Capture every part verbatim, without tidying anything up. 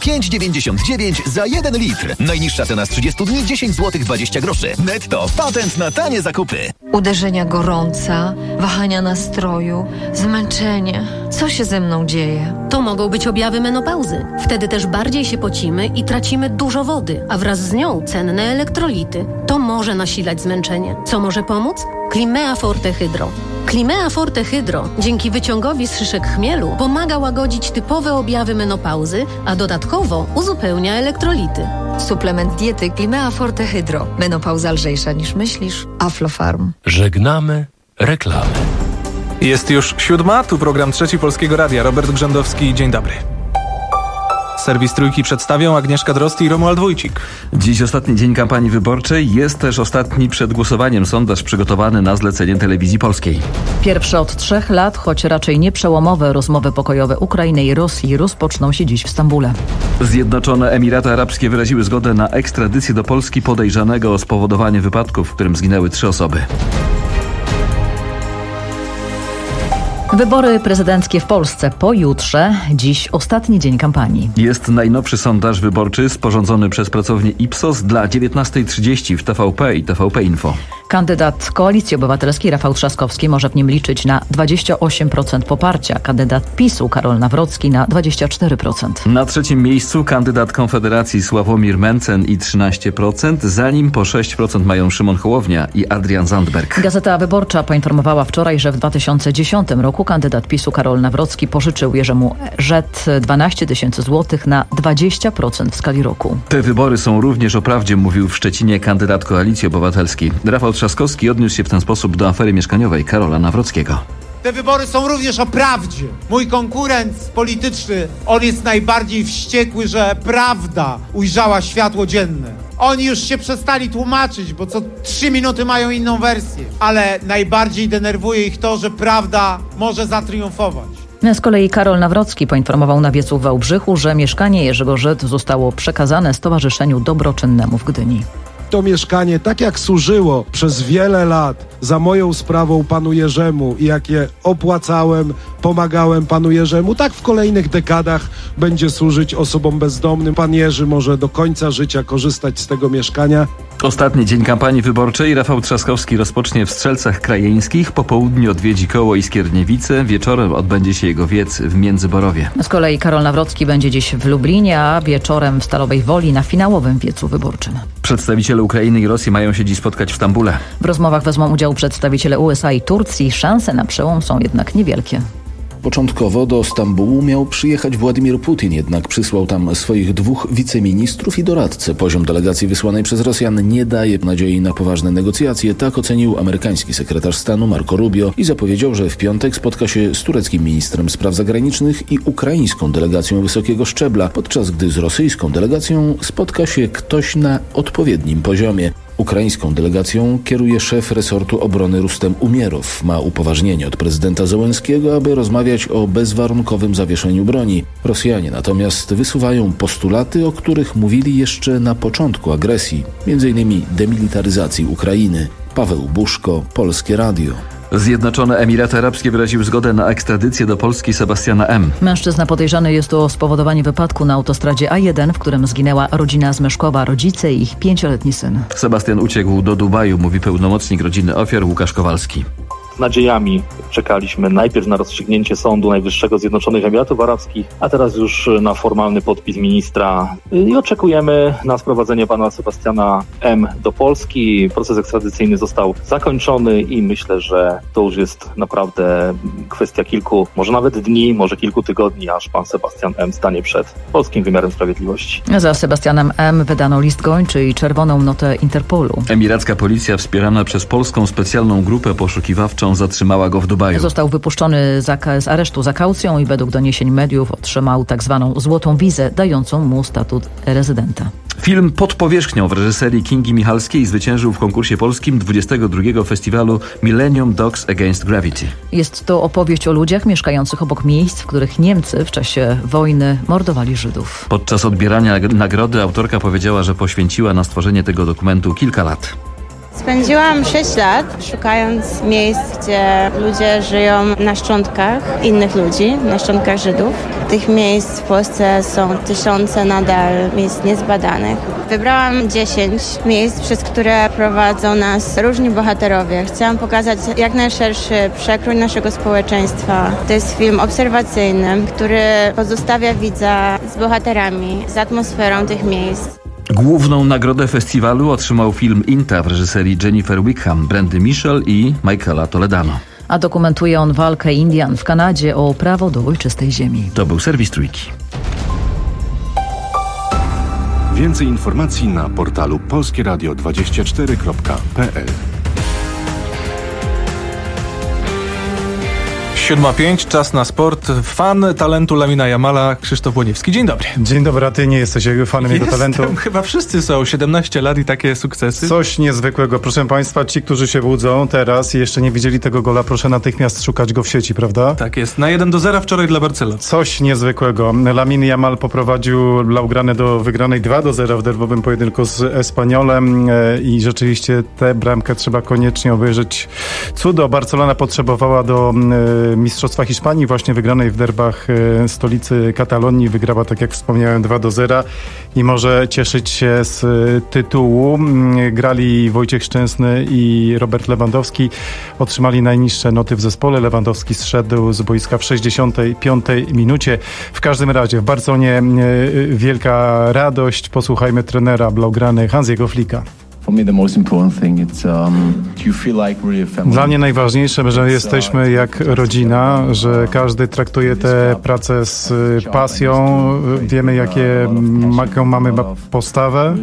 pięć dziewięćdziesiąt dziewięć za jeden litr. Najniższa cena z trzydziestu dni dziesięć złotych dwadzieścia groszy. Netto. Patent na tanie zakupy. Uderzenia gorąca, wahania nastroju, zmęczenie. Co się ze mną dzieje? To mogą być objawy menopauzy. Wtedy też bardziej się pocimy i tracimy dużo wody, a wraz z nią cenne elektrolity. To może nasilać zmęczenie. Co może pomóc? Climea Forte Hydro. Climea Forte Hydro dzięki wyciągowi z szyszek chmielu pomaga łagodzić typowe objawy menopauzy, a dodatkowo uzupełnia elektrolity. Suplement diety Climea Forte Hydro. Menopauza lżejsza niż myślisz. Aflofarm. Żegnamy reklamy. Jest już siódma, tu program Trzeci Polskiego Radia. Robert Grzędowski, dzień dobry. Serwis Trójki przedstawią Agnieszka Drozd i Romuald Wójcik. Dziś ostatni dzień kampanii wyborczej. Jest też ostatni przed głosowaniem sondaż przygotowany na zlecenie Telewizji Polskiej. Pierwsze od trzech lat, choć raczej nie przełomowe rozmowy pokojowe Ukrainy i Rosji rozpoczną się dziś w Stambule. Zjednoczone Emiraty Arabskie wyraziły zgodę na ekstradycję do Polski podejrzanego o spowodowanie wypadku, w którym zginęły trzy osoby. Wybory prezydenckie w Polsce pojutrze, dziś ostatni dzień kampanii. Jest najnowszy sondaż wyborczy sporządzony przez pracownię Ipsos dla dziewiętnasta trzydzieści w T V P i T V P Info. Kandydat Koalicji Obywatelskiej Rafał Trzaskowski może w nim liczyć na dwadzieścia osiem procent poparcia. Kandydat PiSu Karol Nawrocki na dwadzieścia cztery procent. Na trzecim miejscu kandydat Konfederacji Sławomir Mencen i trzynaście procent. Za nim po sześć procent mają Szymon Hołownia i Adrian Zandberg. Gazeta Wyborcza poinformowała wczoraj, że w dwa tysiące dziesiątym roku kandydat PiSu Karol Nawrocki pożyczył Jerzemu Rzet dwanaście tysięcy złotych na dwadzieścia procent w skali roku. Te wybory są również o prawdzie, mówił w Szczecinie kandydat Koalicji Obywatelskiej. Rafał Trzaskowski odniósł się w ten sposób do afery mieszkaniowej Karola Nawrockiego. Te wybory są również o prawdzie. Mój konkurent polityczny, on jest najbardziej wściekły, że prawda ujrzała światło dzienne. Oni już się przestali tłumaczyć, bo co trzy minuty mają inną wersję. Ale najbardziej denerwuje ich to, że prawda może zatriumfować. Z kolei Karol Nawrocki poinformował na wiecu w Wałbrzychu, że mieszkanie Jerzego Rzet zostało przekazane Stowarzyszeniu Dobroczynnemu w Gdyni. To mieszkanie, tak jak służyło przez wiele lat za moją sprawą panu Jerzemu i jak je opłacałem, pomagałem panu Jerzemu, tak w kolejnych dekadach będzie służyć osobom bezdomnym. Pan Jerzy może do końca życia korzystać z tego mieszkania. Ostatni dzień kampanii wyborczej. Rafał Trzaskowski rozpocznie w Strzelcach Krajeńskich, po południu odwiedzi Koło i Skierniewice, wieczorem odbędzie się jego wiec w Międzyborowie. Z kolei Karol Nawrocki będzie dziś w Lublinie, a wieczorem w Stalowej Woli na finałowym wiecu wyborczym. Przedstawiciele Ukrainy i Rosji mają się dziś spotkać w Stambule. W rozmowach wezmą udział przedstawiciele U S A i Turcji. Szanse na przełom są jednak niewielkie. Początkowo do Stambułu miał przyjechać Władimir Putin, jednak przysłał tam swoich dwóch wiceministrów i doradcę. Poziom delegacji wysłanej przez Rosjan nie daje nadziei na poważne negocjacje, tak ocenił amerykański sekretarz stanu Marco Rubio i zapowiedział, że w piątek spotka się z tureckim ministrem spraw zagranicznych i ukraińską delegacją wysokiego szczebla, podczas gdy z rosyjską delegacją spotka się ktoś na odpowiednim poziomie. Ukraińską delegacją kieruje szef resortu obrony Rustem Umierow. Ma upoważnienie od prezydenta Zełenskiego, aby rozmawiać o bezwarunkowym zawieszeniu broni. Rosjanie natomiast wysuwają postulaty, o których mówili jeszcze na początku agresji, między innymi demilitaryzacji Ukrainy. Paweł Buszko, Polskie Radio. Zjednoczone Emiraty Arabskie wyraziły zgodę na ekstradycję do Polski Sebastiana M. Mężczyzna podejrzany jest o spowodowanie wypadku na autostradzie A jeden, w którym zginęła rodzina z Meszkowa, rodzice i ich pięcioletni syn. Sebastian uciekł do Dubaju, mówi pełnomocnik rodziny ofiar Łukasz Kowalski. Z nadziejami czekaliśmy najpierw na rozstrzygnięcie Sądu Najwyższego Zjednoczonych Emiratów Arabskich, a teraz już na formalny podpis ministra i oczekujemy na sprowadzenie pana Sebastiana M. do Polski. Proces ekstradycyjny został zakończony i myślę, że to już jest naprawdę kwestia kilku, może nawet dni, może kilku tygodni, aż pan Sebastian M. stanie przed polskim wymiarem sprawiedliwości. Za Sebastianem M. wydano list gończy i czerwoną notę Interpolu. Emiracka policja wspierana przez polską specjalną grupę poszukiwawczą zatrzymała go w Dubaju. Został wypuszczony z aresztu za kaucją i według doniesień mediów otrzymał tak zwaną złotą wizę, dającą mu statut rezydenta. Film Pod powierzchnią w reżyserii Kingi Michalskiej zwyciężył w konkursie polskim dwudziestego drugiego festiwalu Millennium Dogs Against Gravity. Jest to opowieść o ludziach mieszkających obok miejsc, w których Niemcy w czasie wojny mordowali Żydów. Podczas odbierania nagrody autorka powiedziała, że poświęciła na stworzenie tego dokumentu kilka lat. Spędziłam sześć lat szukając miejsc, gdzie ludzie żyją na szczątkach innych ludzi, na szczątkach Żydów. Tych miejsc w Polsce są tysiące nadal miejsc niezbadanych. Wybrałam dziesięć miejsc, przez które prowadzą nas różni bohaterowie. Chciałam pokazać jak najszerszy przekrój naszego społeczeństwa. To jest film obserwacyjny, który pozostawia widza z bohaterami, z atmosferą tych miejsc. Główną nagrodę festiwalu otrzymał film Inta w reżyserii Jennifer Wickham, Brandy Michel i Michaela Toledano. A dokumentuje on walkę Indian w Kanadzie o prawo do ojczystej ziemi. To był serwis Trójki. Więcej informacji na portalu polskie radio dwadzieścia cztery kropka p l. siódma pięć, czas na sport. Fan talentu Lamina Jamala, Krzysztof Łoniewski. Dzień dobry. Dzień dobry, a ty nie jesteś jego fanem jego talentu? Chyba wszyscy są. siedemnaście lat i takie sukcesy. Coś niezwykłego. Proszę państwa, ci, którzy się budzą teraz i jeszcze nie widzieli tego gola, proszę natychmiast szukać go w sieci, prawda? Tak jest. Na jeden do zera wczoraj dla Barcelony. Coś niezwykłego. Lamin Jamal poprowadził Blaugrane do wygranej dwa do zera w derbowym pojedynku z Espanyolem i rzeczywiście tę bramkę trzeba koniecznie obejrzeć. Cudo. Barcelona potrzebowała do Mistrzostwa Hiszpanii, właśnie wygranej w derbach stolicy Katalonii. Wygrała, tak jak wspomniałem, dwa do zera i może cieszyć się z tytułu. Grali Wojciech Szczęsny i Robert Lewandowski. Otrzymali najniższe noty w zespole. Lewandowski zszedł z boiska w sześćdziesiątej piątej minucie. W każdym razie w Barcelonie wielka radość. Posłuchajmy trenera Blaugrany Hansiego Flicka. Dla mnie najważniejsze, że jesteśmy jak rodzina, że każdy traktuje tę pracę z pasją, wiemy jakie, jaką mamy postawę,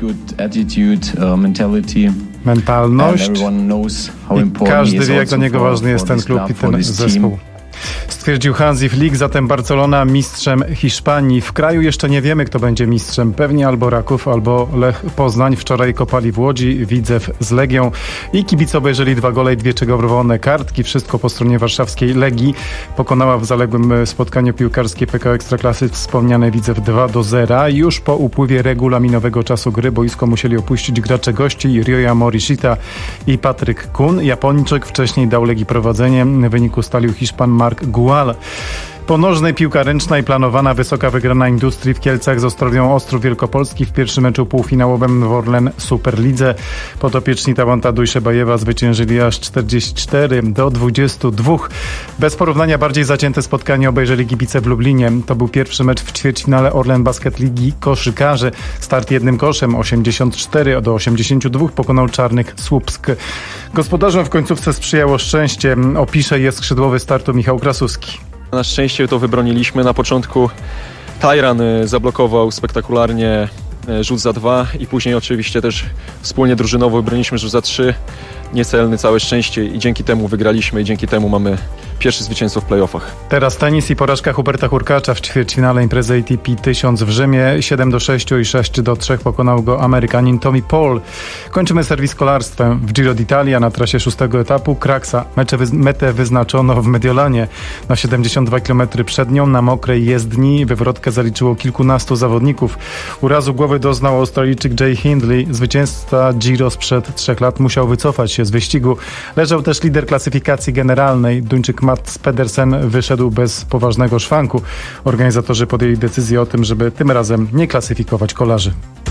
mentalność i każdy wie, jak dla niego ważny jest ten klub i ten zespół. Stwierdził Hansi Flick, zatem Barcelona mistrzem Hiszpanii. W kraju jeszcze nie wiemy, kto będzie mistrzem. Pewnie albo Raków, albo Lech Poznań. Wczoraj kopali w Łodzi, Widzew z Legią i kibice obejrzeli dwa gole i dwie czerwone kartki. Wszystko po stronie warszawskiej Legii. Pokonała w zaległym spotkaniu piłkarskie P K O Ekstraklasy wspomniane Widzew dwa do zera. Już po upływie regulaminowego czasu gry boisko musieli opuścić gracze gości Ryoya Morishita i Patryk Kun. Japończyk wcześniej dał Legii prowadzenie. W wyniku ustalił Hiszpan Mark Gual. Po nożnej piłka ręczna i planowana wysoka wygrana Industrii w Kielcach z Ostrowią Ostrów Wielkopolski w pierwszym meczu półfinałowym w Orlen Superlidze. Podopieczni Tawanta Dujszebajewa zwyciężyli aż czterdzieści cztery do dwudziestu dwóch. Bez porównania bardziej zacięte spotkanie obejrzeli kibice w Lublinie. To był pierwszy mecz w ćwierćfinale Orlen Basket Ligi koszykarzy. Start jednym koszem osiemdziesiąt cztery do osiemdziesięciu dwóch pokonał Czarnych Słupsk. Gospodarzom w końcówce sprzyjało szczęście. Opisze jest skrzydłowy startu Michał Krasuski. Na szczęście to wybroniliśmy. Na początku Tajran zablokował spektakularnie rzut za dwa i później oczywiście też wspólnie drużynowo wybroniliśmy rzut za trzy. Niecelny, całe szczęście i dzięki temu wygraliśmy i dzięki temu mamy pierwsze zwycięstwo w playoffach. Teraz tenis i porażka Huberta Hurkacza w ćwierćfinale imprezy A T P tysiąc w Rzymie. siedem do sześciu i sześć do trzech pokonał go Amerykanin Tommy Paul. Kończymy serwis kolarstwem. W Giro d'Italia na trasie szóstego etapu Kraksa. Mecze wyz- metę wyznaczono w Mediolanie. Na siedemdziesiąt dwa kilometry przed nią na mokrej jezdni wywrotkę zaliczyło kilkunastu zawodników. Urazu głowy doznał Australijczyk Jay Hindley. Zwycięzca Giro sprzed trzech lat musiał wycofać się z wyścigu. Leżał też lider klasyfikacji generalnej. Duńczyk Mats Pedersen wyszedł bez poważnego szwanku. Organizatorzy podjęli decyzję o tym, żeby tym razem nie klasyfikować kolarzy.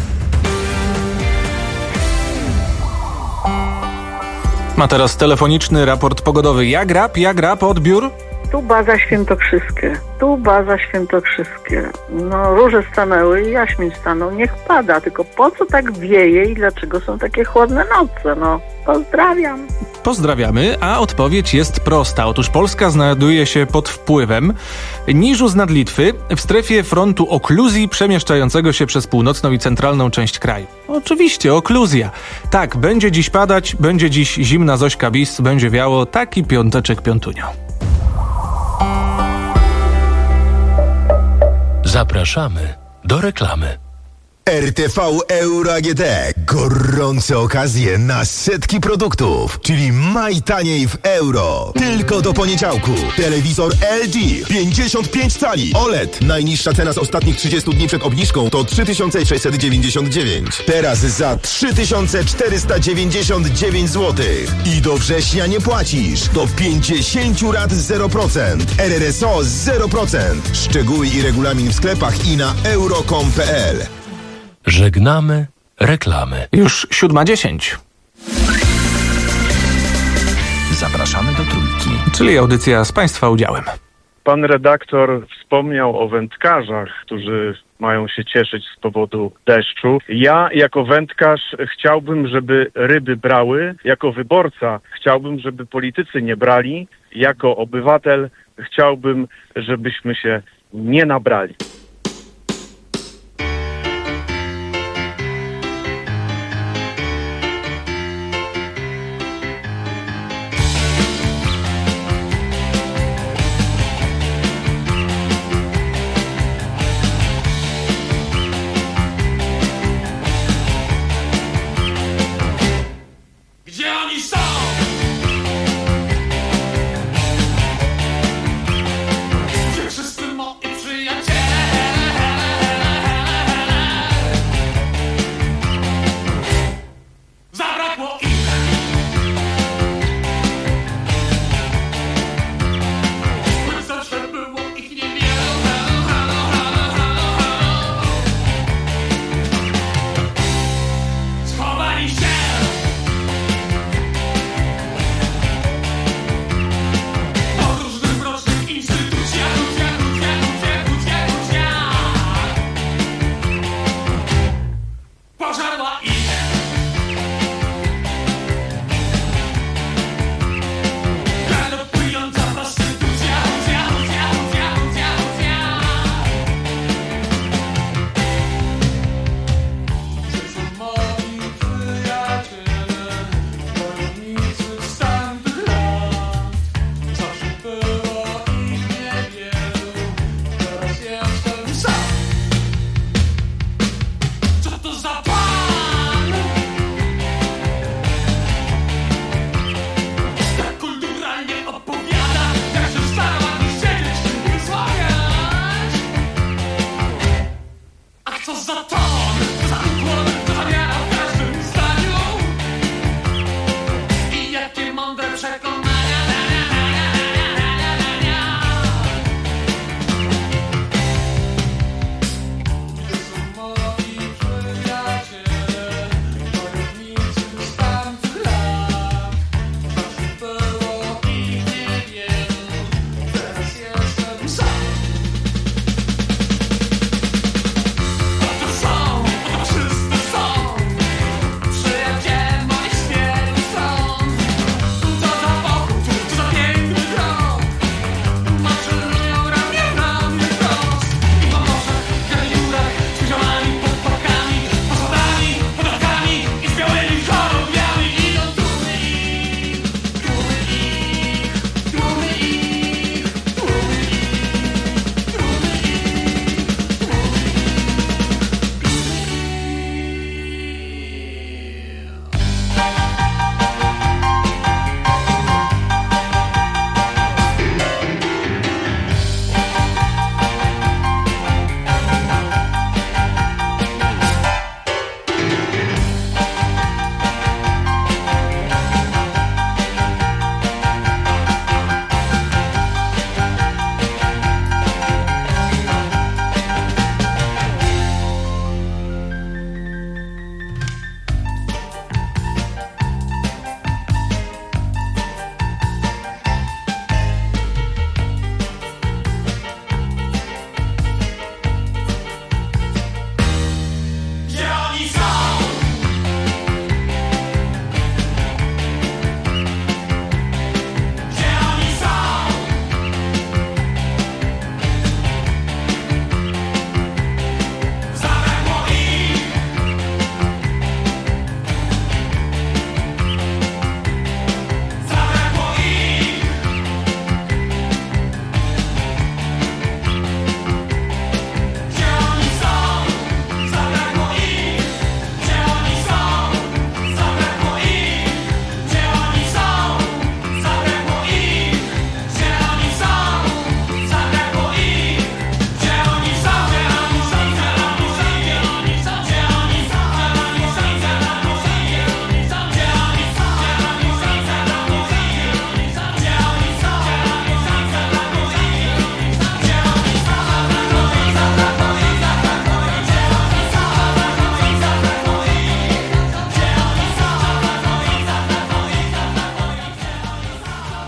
Ma teraz telefoniczny raport pogodowy. Jak rap, jak rap, odbiór? Tu baza świętokrzyskie, tu baza świętokrzyskie. No róże stanęły i jaśmin stanął. Niech pada, tylko po co tak wieje i dlaczego są takie chłodne noce? No, pozdrawiam. Pozdrawiamy, a odpowiedź jest prosta. Otóż Polska znajduje się pod wpływem niżu z nad Litwy w strefie frontu okluzji przemieszczającego się przez północną i centralną część kraju. Oczywiście, okluzja. Tak, będzie dziś padać, będzie dziś zimna Zośka bis, będzie wiało, taki piąteczek piątunio. Zapraszamy do reklamy. R T V Euro A G D. Gorące okazje na setki produktów, czyli maj taniej w euro. Tylko do poniedziałku. Telewizor L G pięćdziesiąt pięć cali O L E D. Najniższa cena z ostatnich trzydziestu dni przed obniżką to trzy tysiące sześćset dziewięćdziesiąt dziewięć. Teraz za trzy tysiące czterysta dziewięćdziesiąt dziewięć złotych. I do września nie płacisz. Do pięćdziesiąt rat zero procent. R R S O zero procent. Szczegóły i regulamin w sklepach i na euro kropka com kropka p l. Żegnamy reklamy. Już siódma dziesięć. Zapraszamy do Trójki. Czyli audycja z Państwa udziałem. Pan redaktor wspomniał o wędkarzach, którzy mają się cieszyć z powodu deszczu. Ja jako wędkarz chciałbym, żeby ryby brały. Jako wyborca chciałbym, żeby politycy nie brali. Jako obywatel chciałbym, żebyśmy się nie nabrali.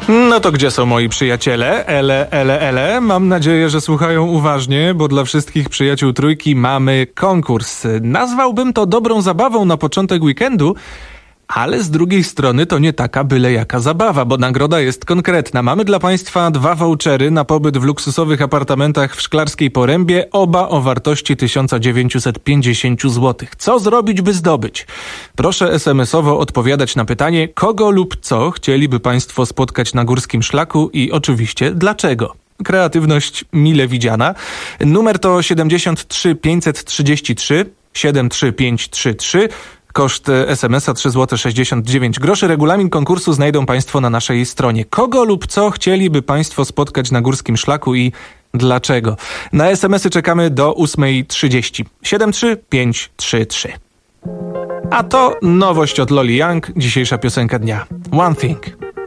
No to gdzie są moi przyjaciele? Ele, ele, ele. Mam nadzieję, że słuchają uważnie, bo dla wszystkich przyjaciół Trójki mamy konkurs. Nazwałbym to dobrą zabawą na początek weekendu, ale z drugiej strony to nie taka byle jaka zabawa, bo nagroda jest konkretna. Mamy dla Państwa dwa vouchery na pobyt w luksusowych apartamentach w Szklarskiej Porębie, oba o wartości tysiąc dziewięćset pięćdziesiąt złotych. Co zrobić, by zdobyć? Proszę es em esowo odpowiadać na pytanie, kogo lub co chcieliby Państwo spotkać na Górskim Szlaku i oczywiście dlaczego. Kreatywność mile widziana. Numer to siedemdziesiąt trzy pięćset trzydzieści trzy siedem trzy pięć trzy trzy. Koszt es emesa trzy złote sześćdziesiąt dziewięć groszy. Regulamin konkursu znajdą Państwo na naszej stronie. Kogo lub co chcieliby Państwo spotkać na Górskim Szlaku i dlaczego? Na es em esy czekamy do ósmej trzydzieści. siedem trzy pięć trzy trzy. A to nowość od Loli Young, dzisiejsza piosenka dnia. One Thing.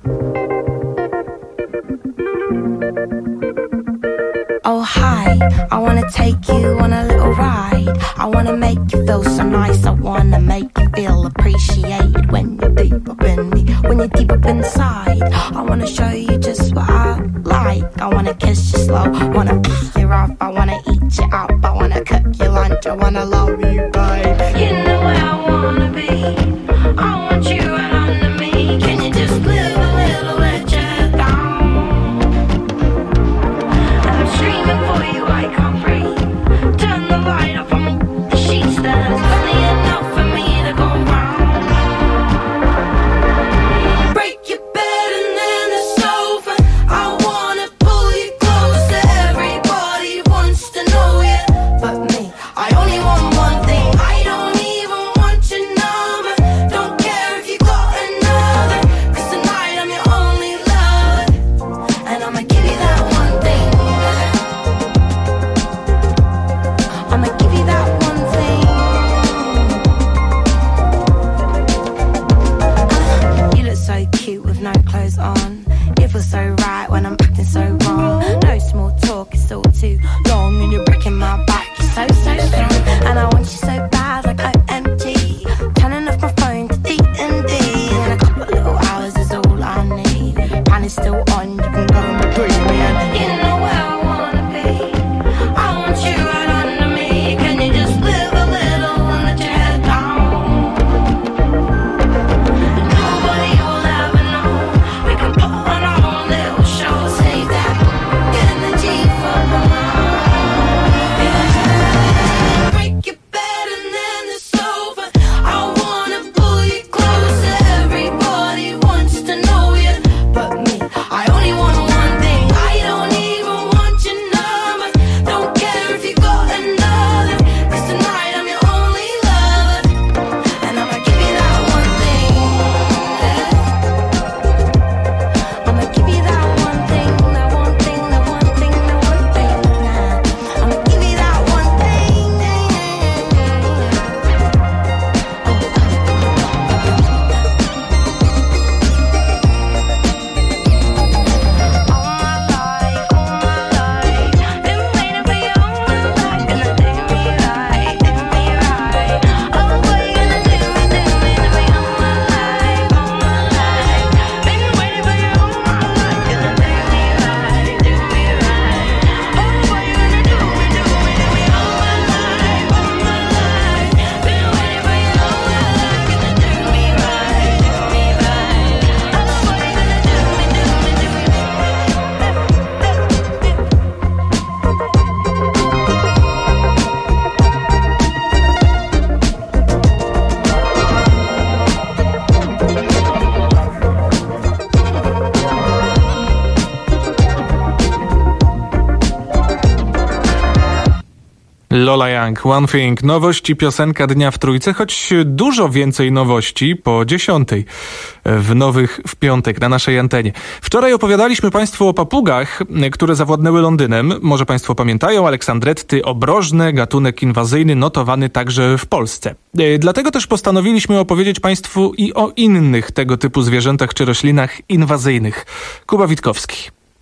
Oh hi, I wanna take you on a little ride. I wanna make you feel so nice. I wanna make you feel appreciated when you're deep up in me, when you're deep up inside. I wanna show you just what I like. I wanna kiss you slow, wanna pick you up. I wanna eat you up, I wanna cook your lunch. I wanna love you, babe. You know where I wanna be. I want you right under me. Can you just live a little, let your head down? Dreaming for you, I can't breathe. Turn the light off on the sheets. There's plenty enough for me to go round. Break your bed and then the sofa. I wanna pull you closer. Everybody wants to know you, but me, I only want one thing. I don't even want your number. Don't care if you got another, 'cause tonight I'm your only lover, and I'ma give you that one thing. I'ma give you that one thing. Uh, you look so cute with no clothes on. It feels so right when I'm acting so wrong. No small talk, it's all too long, and you're breaking my back. You're so, so strong, and I want you so bad, like O M G. Turning off my phone to D and D, and a couple of little hours is all I need. Pan is still on, you can go and bring me in. You know where I wanna be. I want you right under me. Can you just live a little and let your head down? Nobody will ever know. We can put on our own little show. Save that energy for the night. Break your bed and then the sofa. I wanna pull you closer. Everybody wants to know you, but me, I only want one thing. I don't even want your number. Don't care if you got another, 'cause tonight I'm your only lover, and I'ma give you that one thing. I'ma give you that one thing, that one thing, that one thing, that one thing. I'ma give you that one thing. Lola Young, One Thing, nowości, piosenka dnia w Trójce, choć dużo więcej nowości po dziesiątej w Nowych w piątek na naszej antenie. Wczoraj opowiadaliśmy Państwu o papugach, które zawładnęły Londynem. Może Państwo pamiętają, Aleksandretty obrożne, gatunek inwazyjny notowany także w Polsce. Dlatego też postanowiliśmy opowiedzieć Państwu i o innych tego typu zwierzętach czy roślinach inwazyjnych. Kuba Witkowski.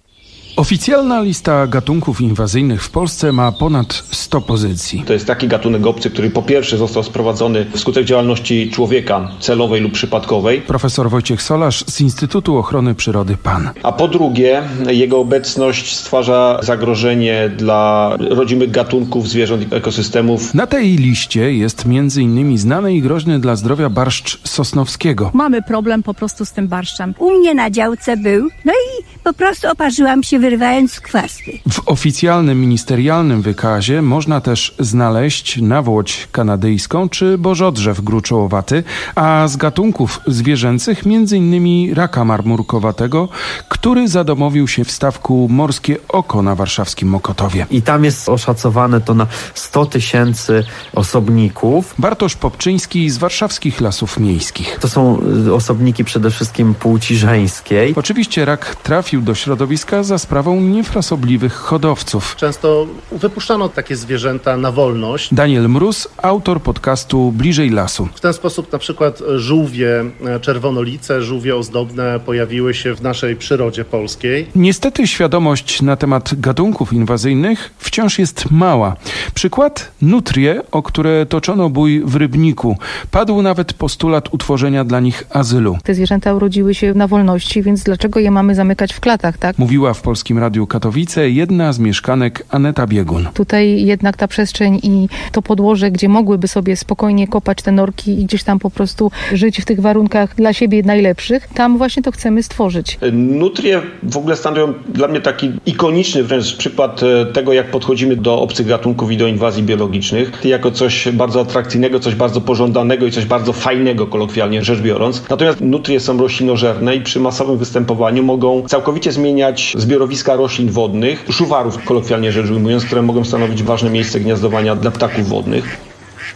Oficjalna lista gatunków inwazyjnych w Polsce ma ponad sto pozycji. To jest taki gatunek obcy, który po pierwsze został sprowadzony wskutek działalności człowieka celowej lub przypadkowej. Profesor Wojciech Solarz z Instytutu Ochrony Przyrody PAN. A po drugie, jego obecność stwarza zagrożenie dla rodzimych gatunków, zwierząt i ekosystemów. Na tej liście jest między innymi znany i groźny dla zdrowia barszcz sosnowskiego. Mamy problem po prostu z tym barszczem. U mnie na działce był, no i po prostu oparzyłam się, wyrywając chwasty. W oficjalnym ministerialnym wykazie można też znaleźć nawłoć kanadyjską czy bożodrzew gruczołowaty, a z gatunków zwierzęcych między innymi raka marmurkowatego, który zadomowił się w stawku Morskie Oko na warszawskim Mokotowie. I tam jest oszacowane to na sto tysięcy osobników. Bartosz Popczyński z warszawskich Lasów Miejskich. To są osobniki przede wszystkim płci żeńskiej. Oczywiście rak trafił do środowiska za sprawą niefrasobliwych hodowców. Często wypuszczano takie zwierzęta na wolność. Daniel Mróz, autor podcastu Bliżej Lasu. W ten sposób na przykład żółwie czerwonolice, żółwie ozdobne pojawiły się w naszej przyrodzie polskiej. Niestety świadomość na temat gatunków inwazyjnych wciąż jest mała. Przykład nutrie, o które toczono bój w Rybniku. Padł nawet postulat utworzenia dla nich azylu. Te zwierzęta urodziły się na wolności, więc dlaczego je mamy zamykać w klatach, tak? Mówiła w Polskim Radiu Katowice jedna z mieszkanek Aneta Biegun. Tutaj jednak ta przestrzeń i to podłoże, gdzie mogłyby sobie spokojnie kopać te norki i gdzieś tam po prostu żyć w tych warunkach dla siebie najlepszych, tam właśnie to chcemy stworzyć. Nutrie w ogóle stanowią dla mnie taki ikoniczny wręcz przykład tego, jak podchodzimy do obcych gatunków i do inwazji biologicznych, jako coś bardzo atrakcyjnego, coś bardzo pożądanego i coś bardzo fajnego, kolokwialnie rzecz biorąc. Natomiast nutrie są roślinożerne i przy masowym występowaniu mogą całkowicie zmieniać zbiorowiska roślin wodnych, szuwarów, kolokwialnie rzecz ujmując, które mogą stanowić ważne miejsce gniazdowania dla ptaków wodnych.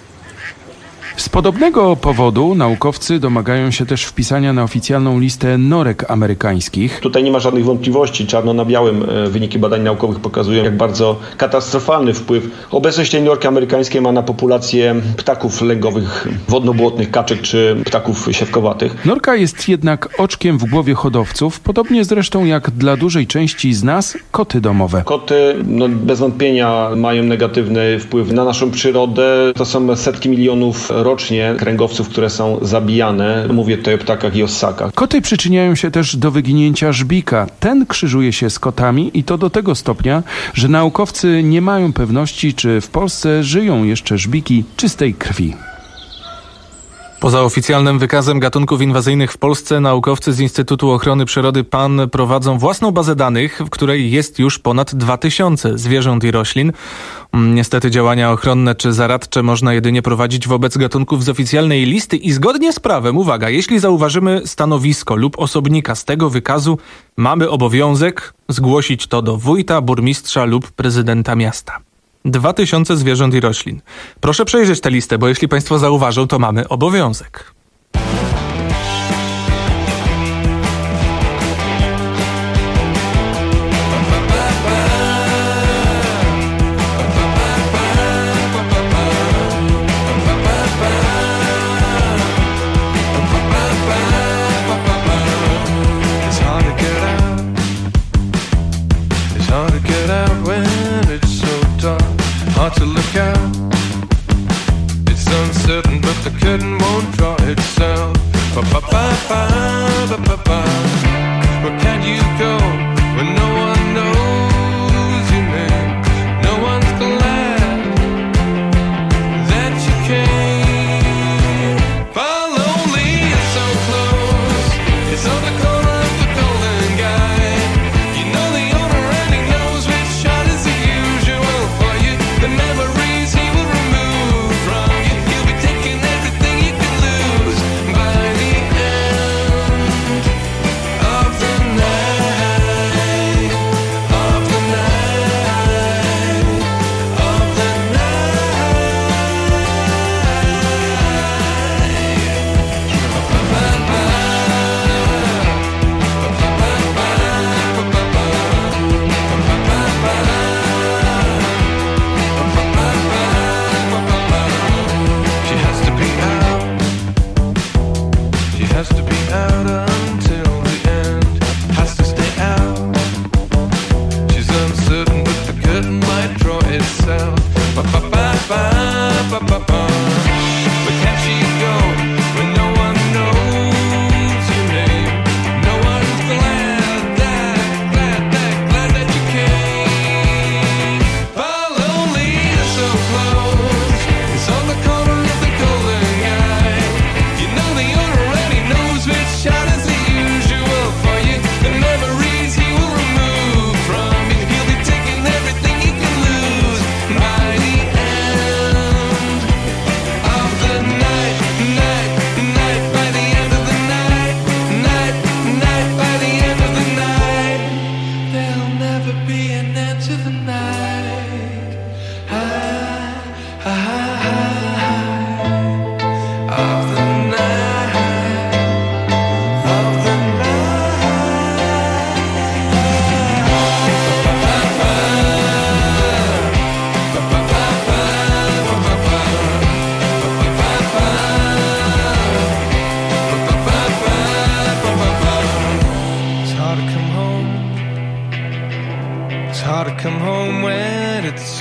Z podobnego powodu naukowcy domagają się też wpisania na oficjalną listę norek amerykańskich. Tutaj nie ma żadnych wątpliwości. Czarno na białym wyniki badań naukowych pokazują, jak bardzo katastrofalny wpływ obecność tej norki amerykańskiej ma na populację ptaków lęgowych, wodno-błotnych, kaczek czy ptaków siewkowatych. Norka jest jednak oczkiem w głowie hodowców, podobnie zresztą jak dla dużej części z nas koty domowe. Koty no, bez wątpienia mają negatywny wpływ na naszą przyrodę. To są setki milionów rocznie kręgowców, które są zabijane. Mówię tutaj o ptakach i o ssakach. Koty przyczyniają się też do wyginięcia żbika. Ten krzyżuje się z kotami i to do tego stopnia, że naukowcy nie mają pewności, czy w Polsce żyją jeszcze żbiki czystej krwi. Poza oficjalnym wykazem gatunków inwazyjnych w Polsce naukowcy z Instytutu Ochrony Przyrody PAN prowadzą własną bazę danych, w której jest już ponad dwa tysiące zwierząt i roślin. Niestety działania ochronne czy zaradcze można jedynie prowadzić wobec gatunków z oficjalnej listy i zgodnie z prawem, uwaga, jeśli zauważymy stanowisko lub osobnika z tego wykazu, mamy obowiązek zgłosić to do wójta, burmistrza lub prezydenta miasta. Dwa tysiące zwierząt i roślin. Proszę przejrzeć tę listę, bo jeśli państwo zauważą, to mamy obowiązek. Hard to look out. It's uncertain, but the curtain won't draw itself. Ba ba ba ba ba ba ba. Where can you go when no one knows your name? No one's glad that you came. While lonely is so close, it's on the corner of the Golden Guide. You know the owner and he knows which shot is the usual for you. The memories he will remove from you. He'll be taking everything you can lose by the end of the night.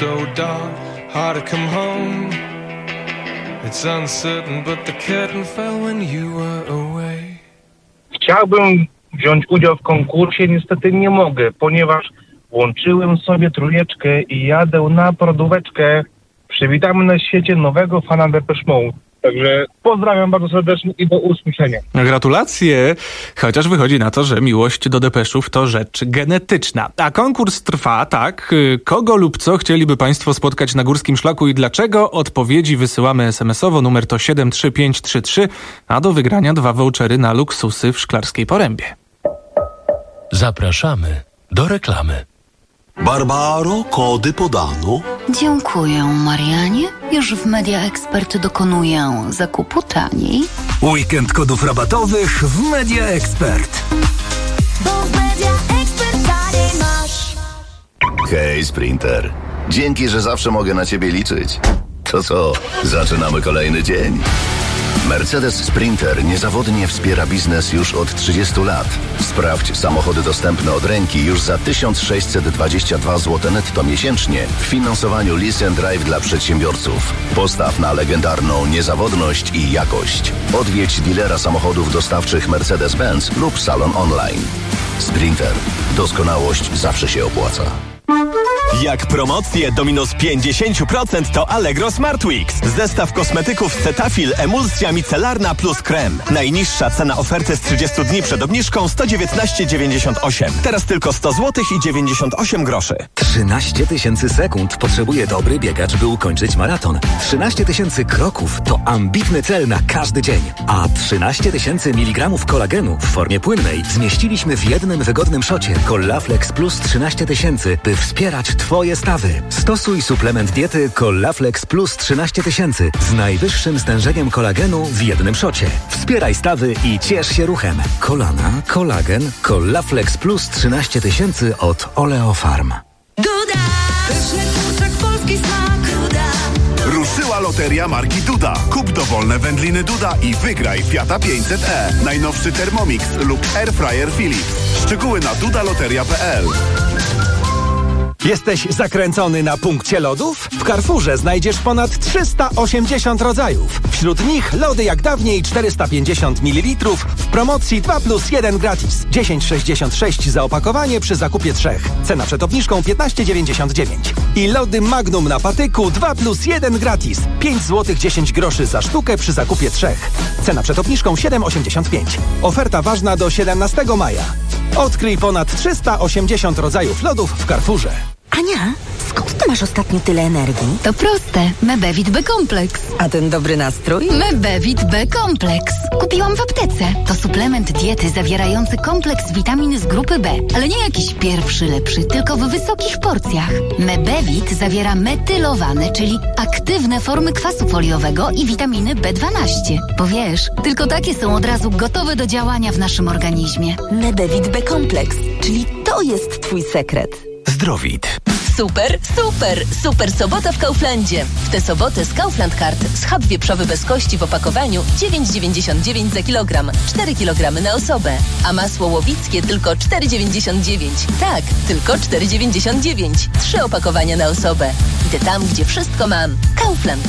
so dark, hard to come home. It's uncertain, but the curtain fell when you were away. Chciałbym wziąć udział w konkursie, niestety nie mogę, ponieważ włączyłem sobie trójeczkę i jadę na prodóweczkę. Przywitamy na świecie nowego fana Depeche Mode. Także pozdrawiam bardzo serdecznie i do usłyszenia. Gratulacje! Chociaż wychodzi na to, że miłość do depeszów to rzecz genetyczna. A konkurs trwa, tak? Kogo lub co chcieliby Państwo spotkać na Górskim Szlaku i dlaczego? Odpowiedzi wysyłamy es em esowo, numer to siedem trzy pięć trzy trzy, a do wygrania dwa vouchery na luksusy w Szklarskiej Porębie. Zapraszamy do reklamy. Barbaro, kody podano. Dziękuję, Marianie. Już w Media Expert dokonuję zakupu taniej. Weekend kodów rabatowych w Media Expert. Bo w Media Expert taniej masz. Hej, Sprinter. Dzięki, że zawsze mogę na ciebie liczyć. To co, zaczynamy kolejny dzień. Mercedes Sprinter niezawodnie wspiera biznes już od trzydziestu lat. Sprawdź samochody dostępne od ręki już za tysiąc sześćset dwadzieścia dwa złote netto miesięcznie w finansowaniu Lease and Drive dla przedsiębiorców. Postaw na legendarną niezawodność i jakość. Odwiedź dealera samochodów dostawczych Mercedes-Benz lub salon online. Sprinter. Doskonałość zawsze się opłaca. Jak promocje do minus pięćdziesiąt procent to Allegro Smart Weeks. Zestaw kosmetyków Cetaphil Emulsja Micelarna plus krem. Najniższa cena oferty z trzydziestu dni przed obniżką sto dziewiętnaście dziewięćdziesiąt osiem. Teraz tylko sto złotych i dziewięćdziesiąt osiem groszy. trzynaście tysięcy sekund potrzebuje dobry biegacz, by ukończyć maraton. trzynaście tysięcy kroków to ambitny cel na każdy dzień. A trzynaście tysięcy miligramów kolagenu w formie płynnej zmieściliśmy w jednym wygodnym szocie. Collaflex Plus trzynaście tysięcy, by wspierać Twoje stawy. Stosuj suplement diety Collaflex Plus trzynaście tysięcy z najwyższym stężeniem kolagenu w jednym szocie. Wspieraj stawy i ciesz się ruchem. Kolana, kolagen, Collaflex Plus trzynaście tysięcy od Oleofarm. Duda! Pyszny kurczak, polski smak. Duda! Ruszyła loteria marki Duda. Kup dowolne wędliny Duda i wygraj Fiata pięćset e, najnowszy Thermomix lub Airfryer Philips. Szczegóły na dudaloteria kropka pe el. Jesteś zakręcony na punkcie lodów? W Carrefourze znajdziesz ponad trzysta osiemdziesiąt rodzajów. Wśród nich lody jak dawniej czterysta pięćdziesiąt mililitrów w promocji dwa plus jeden gratis. dziesięć sześćdziesiąt sześć za opakowanie przy zakupie trzech. Cena przed obniżką piętnaście dziewięćdziesiąt dziewięć. I lody Magnum na patyku dwa plus jeden gratis. pięć złotych dziesięć groszy za sztukę przy zakupie trzech. Cena przed obniżką siedem osiemdziesiąt pięć. Oferta ważna do siedemnastego maja. Odkryj ponad trzysta osiemdziesiąt rodzajów lodów w Carrefourze. Ania, skąd ty masz ostatnio tyle energii? To proste. Mebevit B-kompleks. A ten dobry nastrój? Mebevit B-kompleks. Kupiłam w aptece. To suplement diety zawierający kompleks witamin z grupy B. Ale nie jakiś pierwszy lepszy, tylko w wysokich porcjach. Mebevit zawiera metylowane, czyli aktywne formy kwasu foliowego i witaminy B dwanaście. Bo wiesz, tylko takie są od razu gotowe do działania w naszym organizmie. Mebevit B-kompleks, czyli to jest twój sekret. Zdrowit. Super, super, super sobota w Kauflandzie. W tę sobotę z Kaufland Card schab wieprzowy bez kości w opakowaniu dziewięć dziewięćdziesiąt dziewięć za kilogram, cztery kilogramy na osobę. A masło łowickie tylko cztery dziewięćdziesiąt dziewięć. Tak, tylko cztery dziewięćdziesiąt dziewięć. Trzy opakowania na osobę. Idę tam, gdzie wszystko mam. Kaufland.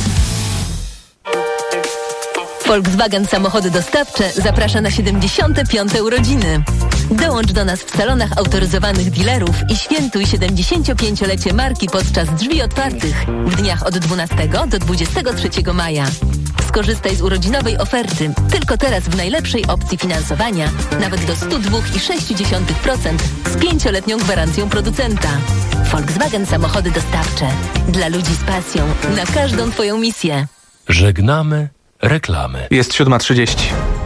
Volkswagen Samochody Dostawcze zaprasza na siedemdziesiąte piąte urodziny. Dołącz do nas w salonach autoryzowanych dealerów i świętuj siedemdziesięciopięciolecie marki podczas drzwi otwartych w dniach od dwunastego do dwudziestego trzeciego maja. Skorzystaj z urodzinowej oferty. Tylko teraz w najlepszej opcji finansowania, nawet do sto dwa przecinek sześć procent z pięcioletnią gwarancją producenta. Volkswagen Samochody Dostawcze. Dla ludzi z pasją na każdą Twoją misję. Żegnamy reklamy. Jest siódma trzydzieści.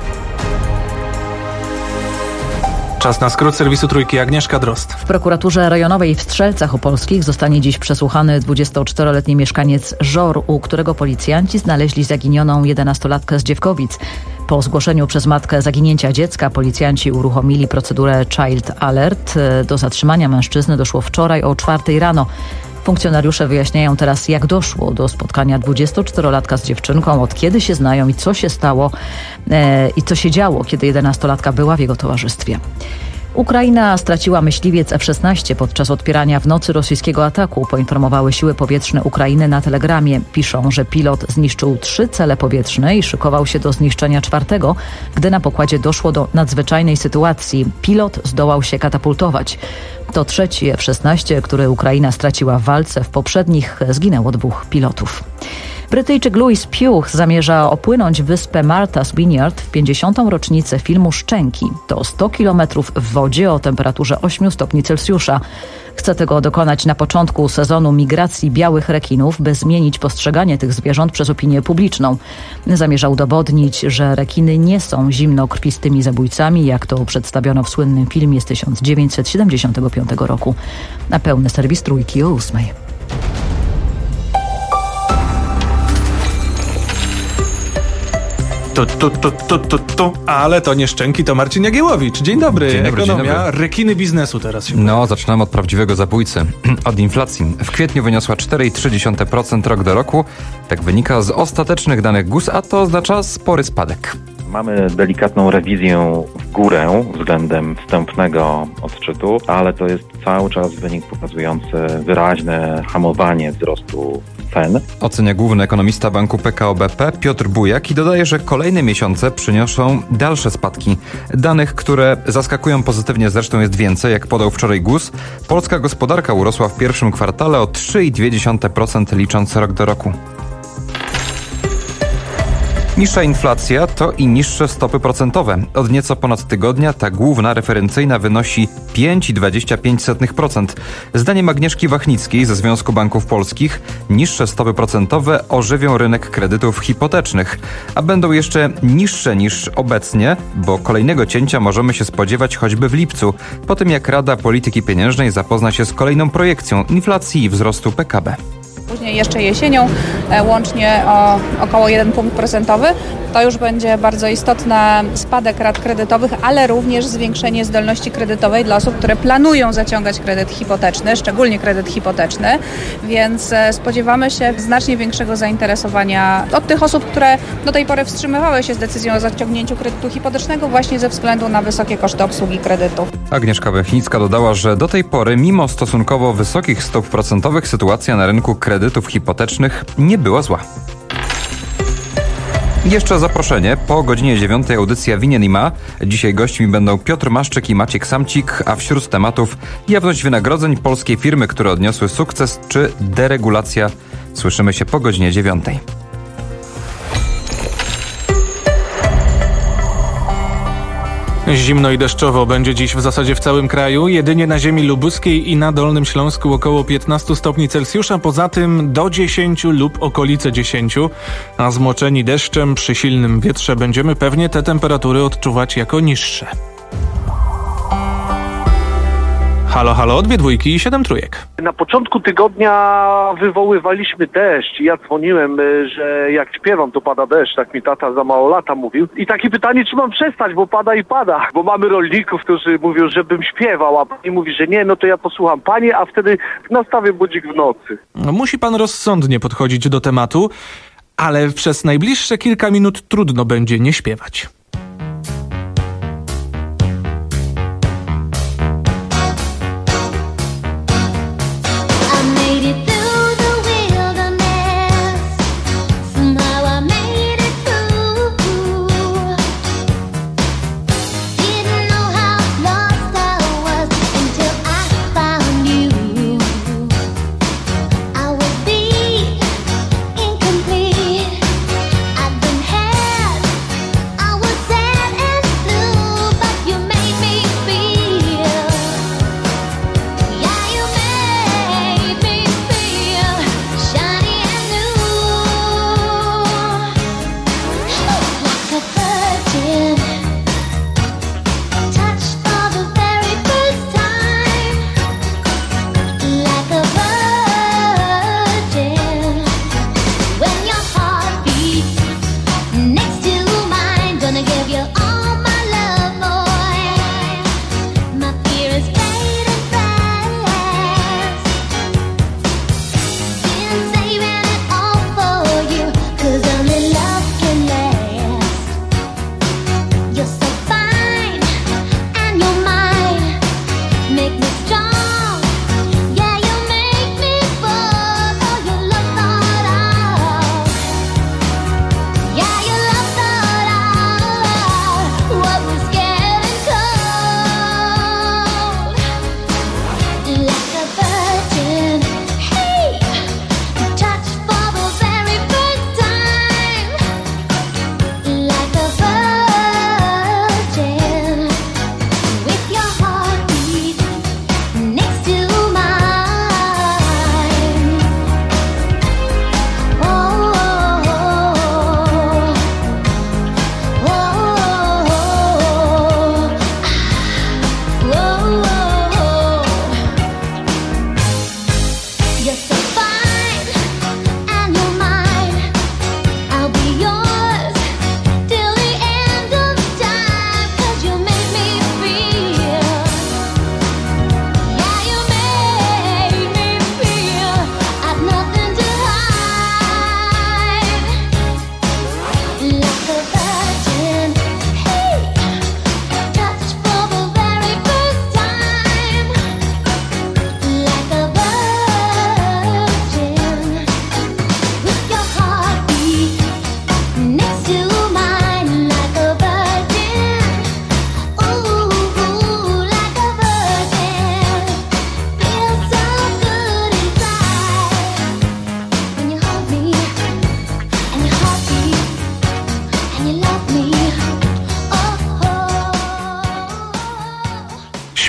Czas na skrót serwisu Trójki. Agnieszka Drozd. W prokuraturze rejonowej w Strzelcach Opolskich zostanie dziś przesłuchany dwudziestoczteroletni mieszkaniec Żor, u którego policjanci znaleźli zaginioną jedenastolatkę z Dziewkowic. Po zgłoszeniu przez matkę zaginięcia dziecka policjanci uruchomili procedurę Child Alert. Do zatrzymania mężczyzny doszło wczoraj o czwartej rano. Funkcjonariusze wyjaśniają teraz, jak doszło do spotkania dwudziestoczterolatka z dziewczynką, od kiedy się znają i co się stało e, i co się działo, kiedy jedenastolatka była w jego towarzystwie. Ukraina straciła myśliwiec F szesnaście podczas odpierania w nocy rosyjskiego ataku, poinformowały siły powietrzne Ukrainy na Telegramie. Piszą, że pilot zniszczył trzy cele powietrzne i szykował się do zniszczenia czwartego, gdy na pokładzie doszło do nadzwyczajnej sytuacji. Pilot zdołał się katapultować. To trzeci F szesnaście, który Ukraina straciła w walce. W poprzednich zginęło dwóch pilotów. Brytyjczyk Louis Pugh zamierza opłynąć wyspę Martha's Vineyard w pięćdziesiątą rocznicę filmu Szczęki. To sto kilometrów w wodzie o temperaturze ośmiu stopni Celsjusza. Chce tego dokonać na początku sezonu migracji białych rekinów, by zmienić postrzeganie tych zwierząt przez opinię publiczną. Zamierza udowodnić, że rekiny nie są zimnokrwistymi zabójcami, jak to przedstawiono w słynnym filmie z tysiąc dziewięćset siedemdziesiątego piątego roku. Na pełny serwis Trójki o ósmej. Tu, tu, tu, tu, tu, tu. Ale to nie Szczęki, to Marcin Jagiełowicz. Dzień dobry. Dzień dobry, Ekonomia, dzień dobry. rekiny biznesu teraz się No, zaczynamy od prawdziwego zabójcy. Od inflacji. W kwietniu wyniosła cztery przecinek trzy procent rok do roku. Tak wynika z ostatecznych danych G U S, a to oznacza spory spadek. Mamy delikatną rewizję w górę względem wstępnego odczytu, ale to jest cały czas wynik pokazujący wyraźne hamowanie wzrostu cen. Ocenia główny ekonomista banku P K O B P Piotr Bujak i dodaje, że kolejne miesiące przyniosą dalsze spadki. Danych, które zaskakują pozytywnie zresztą jest więcej, jak podał wczoraj G U S. Polska gospodarka urosła w pierwszym kwartale o trzy przecinek dwa procent licząc rok do roku. Niższa inflacja to i niższe stopy procentowe. Od nieco ponad tygodnia ta główna referencyjna wynosi pięć przecinek dwadzieścia pięć procent. Zdaniem Agnieszki Wachnickiej ze Związku Banków Polskich niższe stopy procentowe ożywią rynek kredytów hipotecznych, a będą jeszcze niższe niż obecnie, bo kolejnego cięcia możemy się spodziewać choćby w lipcu, po tym jak Rada Polityki Pieniężnej zapozna się z kolejną projekcją inflacji i wzrostu P K B. Później jeszcze jesienią e, łącznie o około jeden punkt procentowy. To już będzie bardzo istotny spadek rat kredytowych, ale również zwiększenie zdolności kredytowej dla osób, które planują zaciągać kredyt hipoteczny, szczególnie kredyt hipoteczny, więc e, spodziewamy się znacznie większego zainteresowania od tych osób, które do tej pory wstrzymywały się z decyzją o zaciągnięciu kredytu hipotecznego właśnie ze względu na wysokie koszty obsługi kredytu. Agnieszka Wachnicka dodała, że do tej pory mimo stosunkowo wysokich stóp procentowych sytuacja na rynku kredytów hipotecznych nie była zła. Jeszcze zaproszenie. Po godzinie dziewiątej audycja Winien i Ma. Dzisiaj gośćmi będą Piotr Maszczyk i Maciek Samcik, a wśród tematów jawność wynagrodzeń polskiej firmy, które odniosły sukces, czy deregulacja. Słyszymy się po godzinie dziewiątej. Zimno i deszczowo będzie dziś w zasadzie w całym kraju. Jedynie na ziemi lubuskiej i na Dolnym Śląsku około piętnaście stopni Celsjusza. Poza tym do dziesięciu lub okolice dziesięciu. A zmoczeni deszczem przy silnym wietrze będziemy pewnie te temperatury odczuwać jako niższe. Halo, halo, dwie dwójki i siedem trójek. Na początku tygodnia wywoływaliśmy deszcz. Ja dzwoniłem, że jak śpiewam, to pada deszcz. Tak mi tata za mało lata mówił. I takie pytanie, czy mam przestać, bo pada i pada. Bo mamy rolników, którzy mówią, żebym śpiewał, a pani mówi, że nie, no to ja posłucham panie, a wtedy nastawię budzik w nocy. No, musi pan rozsądnie podchodzić do tematu, ale przez najbliższe kilka minut trudno będzie nie śpiewać. I was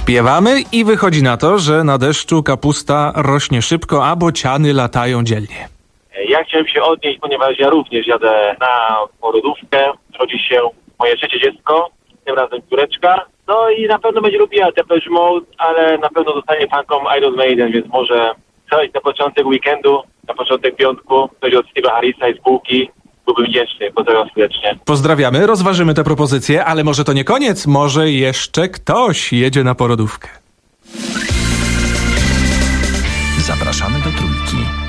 Śpiewamy i wychodzi na to, że na deszczu kapusta rośnie szybko, a bociany latają dzielnie. Ja chciałem się odnieść, ponieważ ja również jadę na porodówkę. Rodzi się moje trzecie dziecko, tym razem córeczka. No i na pewno będzie lubiła Depeche Mode, ale na pewno zostanie fanką Iron Maiden, więc może coś na początek weekendu, na początek piątku, coś od Steve'a Harrisa i spółki. Byłbym wdzięczny. Pozdrawiam serdecznie. Pozdrawiamy, rozważymy te propozycje, ale może to nie koniec, może jeszcze ktoś jedzie na porodówkę. Zapraszamy do Trójki.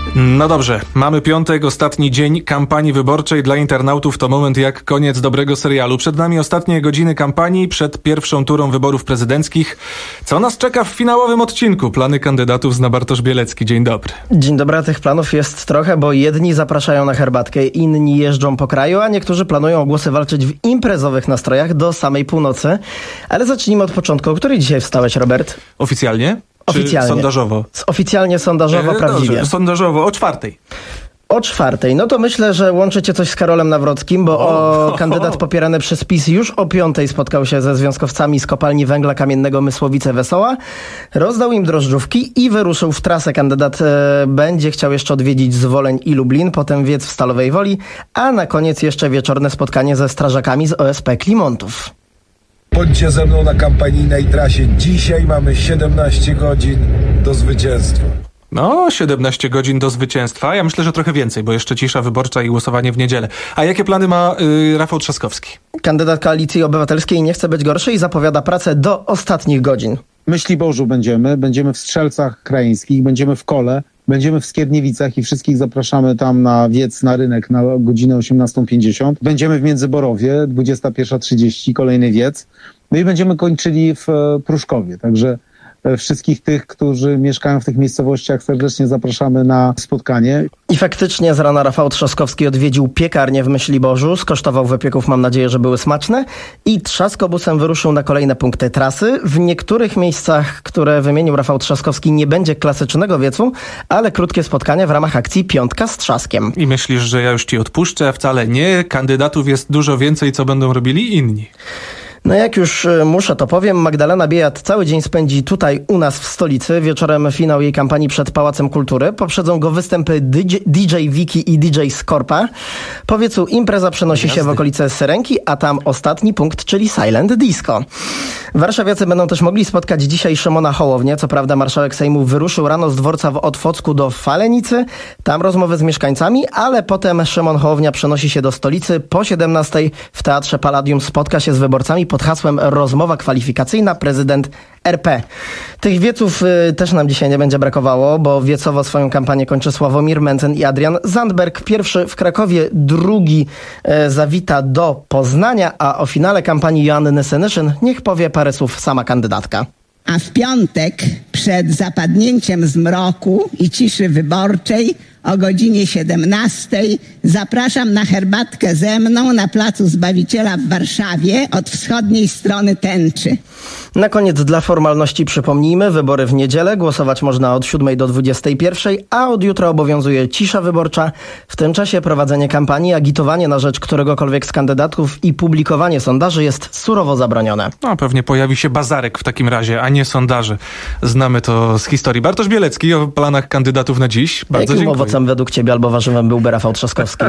No dobrze, mamy piątek, ostatni dzień kampanii wyborczej. Dla internautów to moment jak koniec dobrego serialu. Przed nami ostatnie godziny kampanii, przed pierwszą turą wyborów prezydenckich. Co nas czeka w finałowym odcinku? Plany kandydatów zna Bartosz Bielecki. Dzień dobry. Dzień dobry, tych planów jest trochę, bo jedni zapraszają na herbatkę, inni jeżdżą po kraju, a niektórzy planują o głosy walczyć w imprezowych nastrojach do samej północy. Ale zacznijmy od początku. O której dzisiaj wstałeś, Robert? Oficjalnie? Oficjalnie. Czy sondażowo? Oficjalnie, sondażowo, e, prawdziwie. Dobrze, sondażowo, o czwartej. O czwartej. No to myślę, że łączy cię coś z Karolem Nawrockim, bo o, o, kandydat popierany przez PiS już o piątej spotkał się ze związkowcami z kopalni węgla kamiennego Mysłowice-Wesoła, rozdał im drożdżówki i wyruszył w trasę. Kandydat e, będzie chciał jeszcze odwiedzić Zwoleń i Lublin, potem wiec w Stalowej Woli, a na koniec jeszcze wieczorne spotkanie ze strażakami z O S P Klimontów. Bądźcie ze mną na kampanijnej trasie. Dzisiaj mamy siedemnaście godzin do zwycięstwa. No, siedemnaście godzin do zwycięstwa. Ja myślę, że trochę więcej, bo jeszcze cisza wyborcza i głosowanie w niedzielę. A jakie plany ma yy, Rafał Trzaskowski? Kandydat Koalicji Obywatelskiej nie chce być gorszy i zapowiada pracę do ostatnich godzin. Myśliborzu będziemy, będziemy w Strzelcach Krajeńskich, będziemy w Kole, będziemy w Skierniewicach i wszystkich zapraszamy tam na wiec, na rynek na godzinę osiemnastą pięćdziesiąt. Będziemy w Międzyborowie, dwudziesta pierwsza trzydzieści, kolejny wiec. No i będziemy kończyli w Pruszkowie, także wszystkich tych, którzy mieszkają w tych miejscowościach, serdecznie zapraszamy na spotkanie. I faktycznie z rana Rafał Trzaskowski odwiedził piekarnię w Myśliborzu, skosztował wypieków, mam nadzieję, że były smaczne, i trzaskobusem wyruszył na kolejne punkty trasy. W niektórych miejscach, które wymienił Rafał Trzaskowski, nie będzie klasycznego wiecu, ale krótkie spotkania w ramach akcji Piątka z Trzaskiem. I myślisz, że ja już ci odpuszczę? Wcale nie. Kandydatów jest dużo więcej, co będą robili inni. No jak już muszę, to powiem. Magdalena Biejat cały dzień spędzi tutaj u nas w stolicy. Wieczorem finał jej kampanii przed Pałacem Kultury. Poprzedzą go występy D J, D J Wiki i D J Skorpa. Po wiecu impreza przenosi Jazdy. się w okolice Syrenki, a tam ostatni punkt, czyli Silent Disco. Warszawiacy będą też mogli spotkać dzisiaj Szymona Hołownię. Co prawda marszałek Sejmu wyruszył rano z dworca w Otwocku do Falenicy. Tam rozmowy z mieszkańcami, ale potem Szymon Hołownia przenosi się do stolicy. Po siedemnastej w Teatrze Palladium spotka się z wyborcami pod hasłem rozmowa kwalifikacyjna prezydent R P. Tych wieców y, też nam dzisiaj nie będzie brakowało, bo wiecowo swoją kampanię kończy Sławomir Mencen i Adrian Zandberg. Pierwszy w Krakowie, drugi y, zawita do Poznania, a o finale kampanii Joanny Senyszyn niech powie parę słów sama kandydatka. A w piątek przed zapadnięciem zmroku i ciszy wyborczej o godzinie siedemnastej zapraszam na herbatkę ze mną na Placu Zbawiciela w Warszawie od wschodniej strony tęczy. Na koniec dla formalności przypomnijmy, wybory w niedzielę, głosować można od siódmej do dwudziestej pierwszej, a od jutra obowiązuje cisza wyborcza. W tym czasie prowadzenie kampanii, agitowanie na rzecz któregokolwiek z kandydatów i publikowanie sondaży jest surowo zabronione. No pewnie pojawi się bazarek w takim razie, a nie sondaże. Znamy to z historii. Bartosz Bielecki o planach kandydatów na dziś. Bardzo Jakim dziękuję. Owocem według ciebie albo warzywem byłby Rafał Trzaskowski?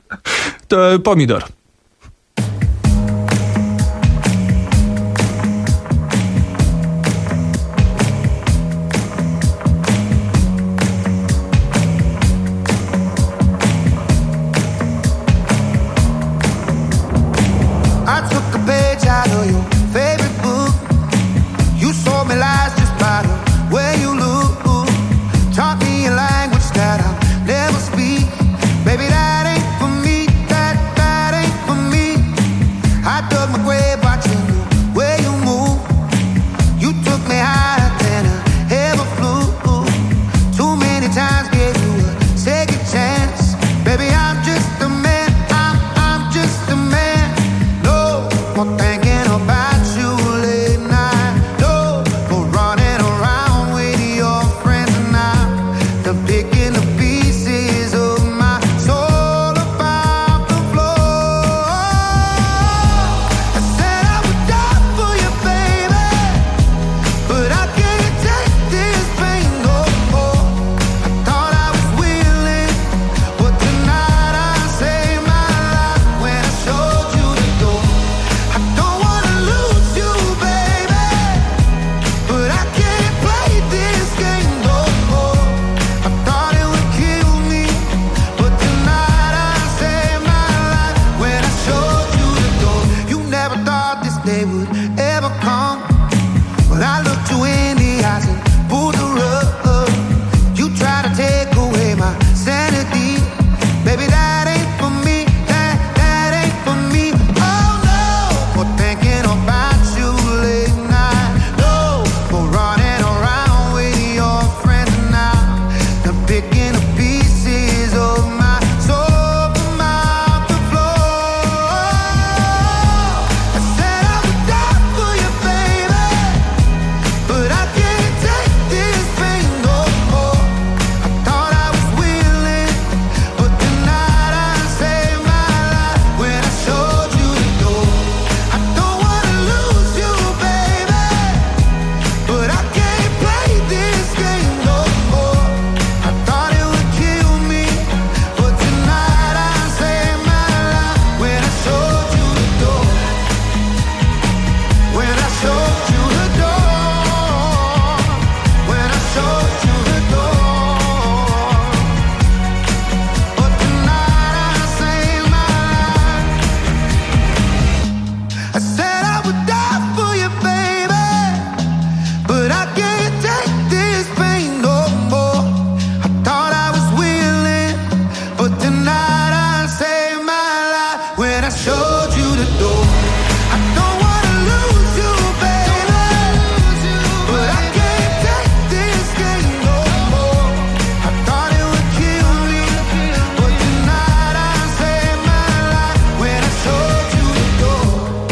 To pomidor. Baby, that ain't for me, that, that ain't when I showed you the door. I don't wanna lose you, baby, but I can't take this game no more. I thought it would kill me, but tonight I saved my life when I showed you the door.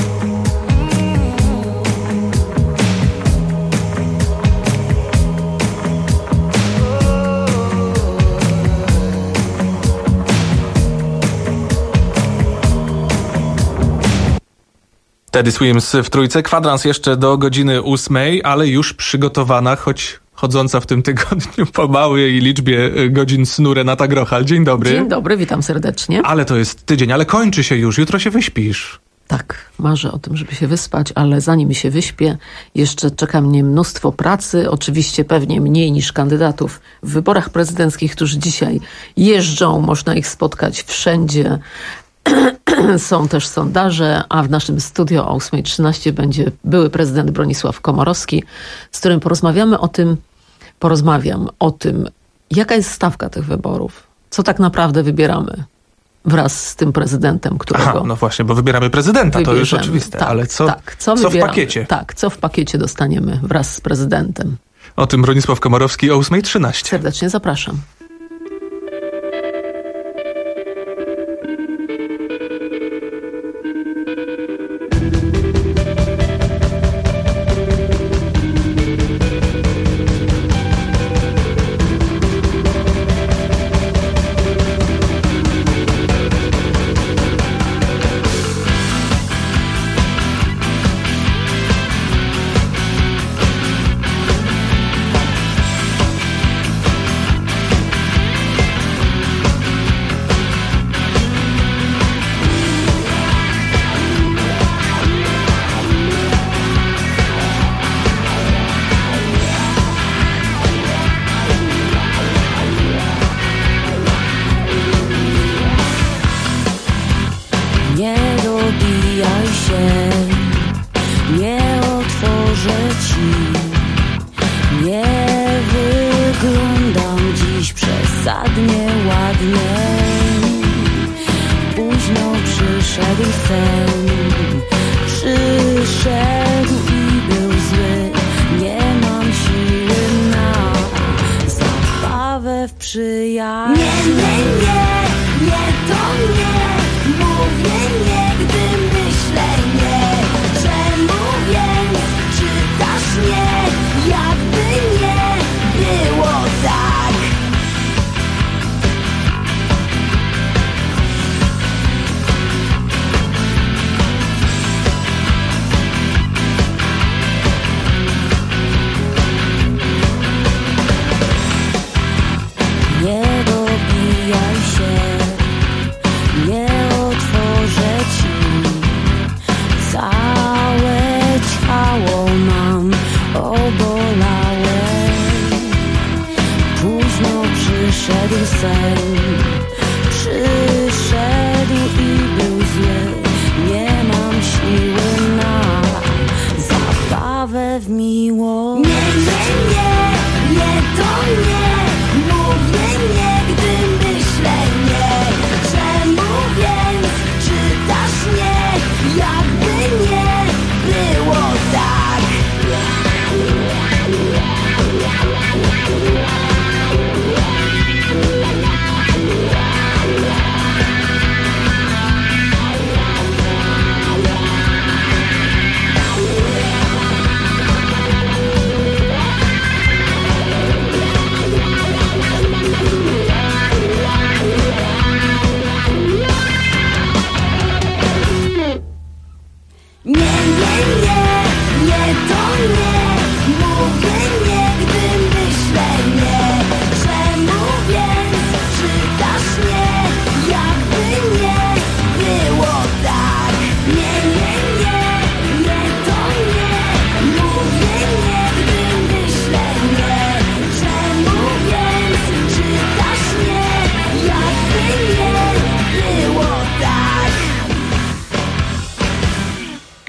Teddy Swims w trójce. Kwadrans jeszcze do godziny ósmej, ale już przygotowana, choć chodząca w tym tygodniu po małej liczbie godzin snu Renata Grochal. Dzień dobry. Dzień dobry, witam serdecznie. Ale to jest tydzień, ale kończy się już. Jutro się wyśpisz. Tak, marzę o tym, żeby się wyspać, ale zanim się wyśpię, jeszcze czeka mnie mnóstwo pracy, oczywiście pewnie mniej niż kandydatów w wyborach prezydenckich, którzy dzisiaj jeżdżą, można ich spotkać wszędzie. Są też sondaże, a w naszym studio o ósma trzynaście będzie były prezydent Bronisław Komorowski, z którym porozmawiamy o tym, porozmawiam o tym, jaka jest stawka tych wyborów, co tak naprawdę wybieramy wraz z tym prezydentem, którego... Aha, no właśnie, bo wybieramy prezydenta, wybierzemy. To już oczywiste, tak, ale co, tak, co, co w pakiecie? Tak, co w pakiecie dostaniemy wraz z prezydentem. O tym Bronisław Komorowski o ósma trzynaście. Serdecznie zapraszam.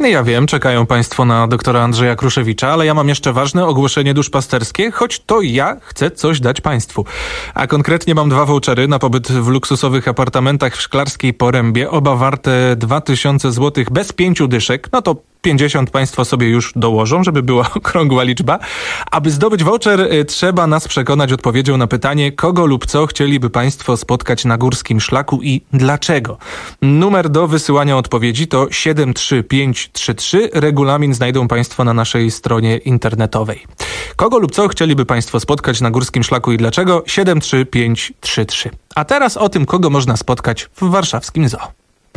Ja wiem, czekają Państwo na doktora Andrzeja Kruszewicza, ale ja mam jeszcze ważne ogłoszenie duszpasterskie, choć to ja chcę coś dać Państwu. A konkretnie mam dwa vouchery na pobyt w luksusowych apartamentach w Szklarskiej Porębie, oba warte dwa tysiące złotych bez pięciu dyszek. No to pięćdziesiąt Państwo sobie już dołożą, żeby była okrągła liczba. Aby zdobyć voucher, trzeba nas przekonać odpowiedzią na pytanie, kogo lub co chcieliby Państwo spotkać na Górskim Szlaku i dlaczego. Numer do wysyłania odpowiedzi to siedem trzy pięć trzy trzy. Regulamin znajdą Państwo na naszej stronie internetowej. Kogo lub co chcieliby Państwo spotkać na Górskim Szlaku i dlaczego? siedem trzy pięć trzy trzy. A teraz o tym, kogo można spotkać w warszawskim zoo.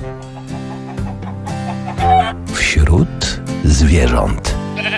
Wśród zwierząt.